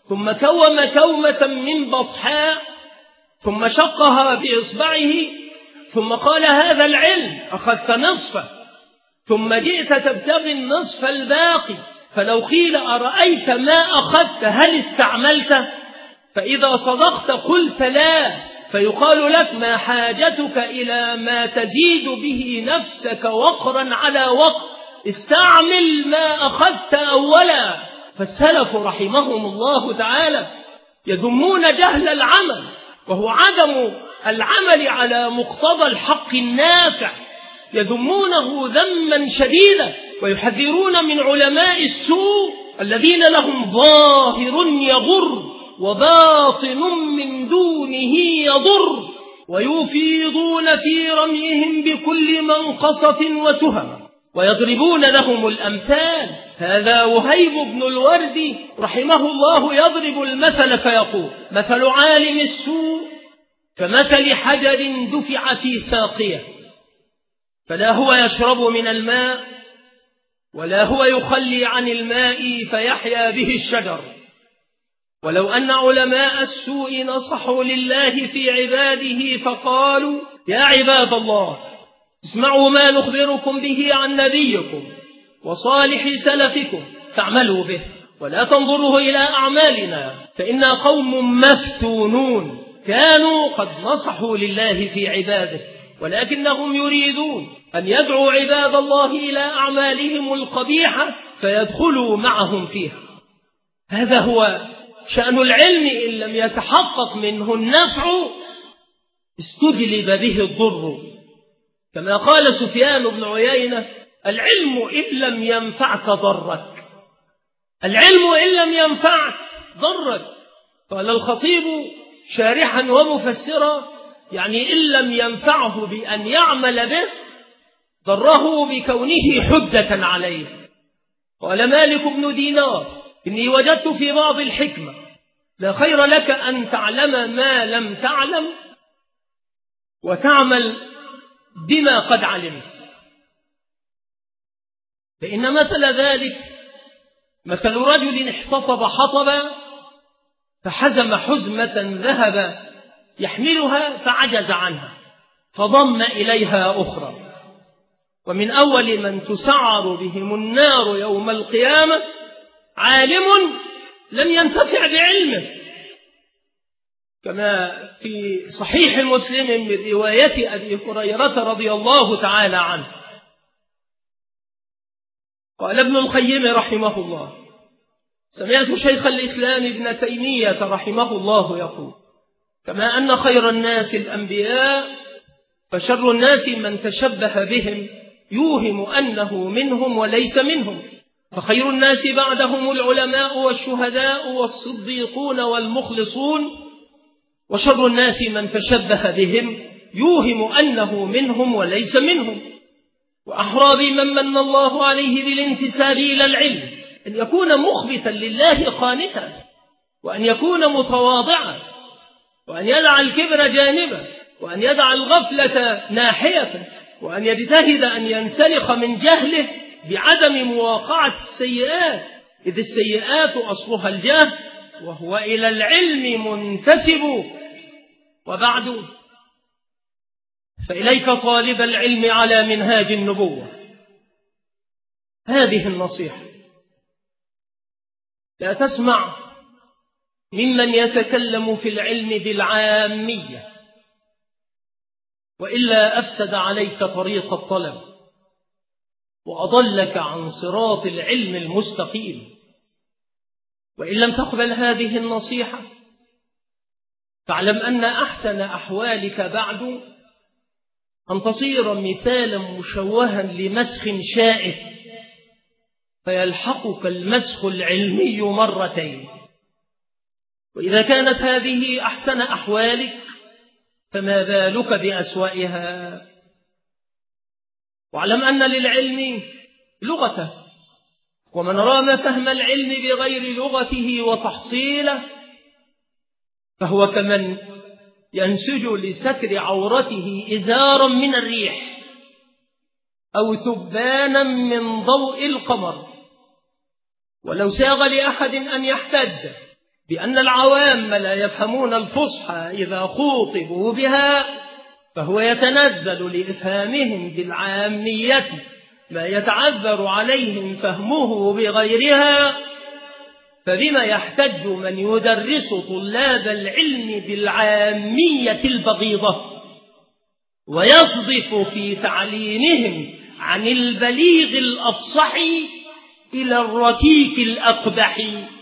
ثم كوم كومة من بطحاء ثم شقها بإصبعه ثم قال هذا العلم أخذت نصفه ثم جئت تبتغي النصف الباقي فلو قيل أرأيت ما أخذت هل استعملته؟ فإذا صدقت قلت لا، فيقال لك ما حاجتك إلى ما تزيد به نفسك وقرا على وقر، استعمل ما أخذت أولا. فالسلف رحمهم الله تعالى يذمون جهل العمل، وهو عدم العمل على مقتضى الحق النافع، يذمونه ذما شديدا ويحذرون من علماء السوء الذين لهم ظاهر يغر وباطن من دونه يضر، ويفيضون في رميهم بكل منقصة وتهم ويضربون لهم الأمثال. هذا وهيب بن الورد رحمه الله يضرب المثل فيقول مثل عالم السوء كمثل حجر دفع في ساقية، فلا هو يشرب من الماء ولا هو يخلي عن الماء فيحيا به الشجر. ولو أن علماء السوء نصحوا لله في عباده فقالوا يا عباد الله اسمعوا ما نخبركم به عن نبيكم وصالح سلفكم فاعملوا به ولا تنظروا إلى أعمالنا فإنا قوم مفتونون، كانوا قد نصحوا لله في عباده ولكنهم يريدون أن يدعوا عباد الله إلى أعمالهم القبيحة فيدخلوا معهم فيها. هذا هو شأن العلم، إن لم يتحقق منه النفع استجلب به الضر، كما قال سفيان بن عيينة العلم إن لم ينفعك ضرك، العلم إن لم ينفعك ضرك. قال الخطيب شارحا ومفسرا يعني إن لم ينفعه بأن يعمل به ضره بكونه حجة عليه. قال مالك بن دينار إني وجدت في بعض الحكمة لا خير لك أن تعلم ما لم تعلم وتعمل بما قد علمت، فإن مثل ذلك مثل رجل احتطب حطبا فحزم حزمة ذهب يحملها فعجز عنها فضم إليها أخرى. ومن أول من تسعر بهم النار يوم القيامة عالم لم ينتفع بعلمه، كما في صحيح مسلم من رواية أبي هريرة رضي الله تعالى عنه قال ابن القيم رحمه الله سمعت شيخ الإسلام ابن تيمية رحمه الله يقول كما أن خير الناس الأنبياء فشر الناس من تشبه بهم يوهم أنه منهم وليس منهم، فخير الناس بعدهم العلماء والشهداء والصديقون والمخلصون، وشر الناس من تشبه بهم يوهم أنه منهم وليس منهم. وأحرى بمن من الله عليه بالانتساب إلى العلم أن يكون مخبتا لله قانتا، وأن يكون متواضعا، وأن يدع الكبر جانبا، وأن يدع الغفلة ناحية، وأن يجتهد أن ينسلخ من جهله بعدم مواقعة السيئات، إذ السيئات أصلها الجهل وهو إلى العلم منتسب. وبعد فإليك طالب العلم على منهاج النبوة هذه النصيحة: لا تسمع ممن يتكلم في العلم بالعامية، وإلا أفسد عليك طريق الطلب وأضلك عن صراط العلم المستقيم. وإن لم تقبل هذه النصيحة فاعلم أن أحسن أحوالك بعد أن تصير مثالا مشوها لمسخ شائع فيلحقك المسخ العلمي مرتين. وإذا كانت هذه أحسن أحوالك فما بالك بأسوأها؟ واعلم أن للعلم لغته، ومن رام فهم العلم بغير لغته وتحصيله فهو كمن ينسج لستر عورته إزارا من الريح أو تبانا من ضوء القمر. ولو ساغ لأحد أن يحتج بأن العوام لا يفهمون الفصحى إذا خوطبوا بها، فهو يتنزل لإفهامهم بالعامية ما يتعذر عليهم فهمه بغيرها، فبما يحتج من يدرس طلاب العلم بالعامية البغيضة ويصدف في تعليمهم عن البليغ الأفصح إلى الركيك الأقبح؟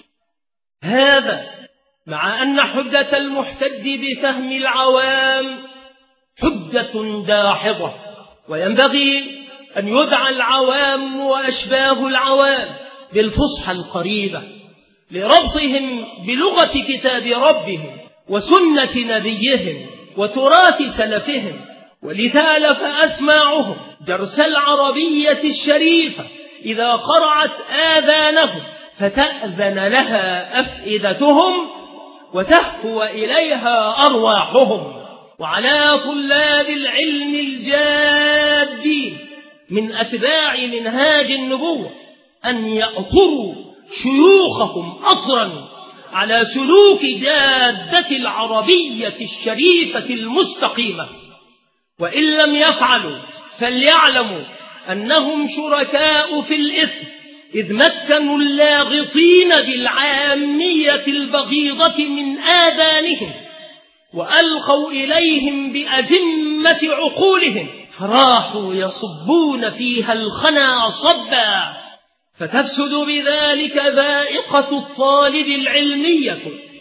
هذا مع أن حجة المحتج بفهم العوام حجة داحضة، وينبغي أن يدعى العوام وأشباه العوام بالفصحى القريبة لربطهم بلغة كتاب ربهم وسنة نبيهم وتراث سلفهم، ولتألف أسماعهم درس العربية الشريفة إذا قرعت آذانهم، فتأذن لها أفئدتهم وتهفو إليها أرواحهم. وعلى طلاب العلم الجادين من أتباع منهاج النبوة أن يأطروا شيوخهم أطرا على سلوك جادة العربية الشريفة المستقيمة، وإن لم يفعلوا فليعلموا أنهم شركاء في الإثم، إذ مكنوا اللاغطين بالعامية البغيضة من آذانهم وألقوا إليهم بأزمة عقولهم، فراحوا يصبون فيها الخنا صبا، فتفسد بذلك ذائقة الطالب العلمية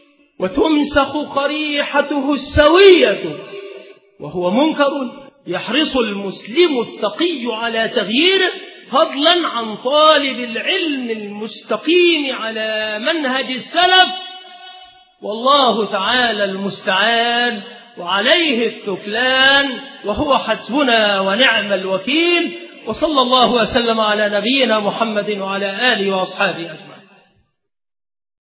وتمسخ قريحته السوية، وهو منكر يحرص المسلم التقي على تغييره، فضلا عن طالب العلم المستقيم على منهج السلف. والله تعالى المستعان وعليه التكلان، وهو حسبنا ونعم الوكيل. وصلى الله وسلم على نبينا محمد وعلى آله وأصحابه أجمعين.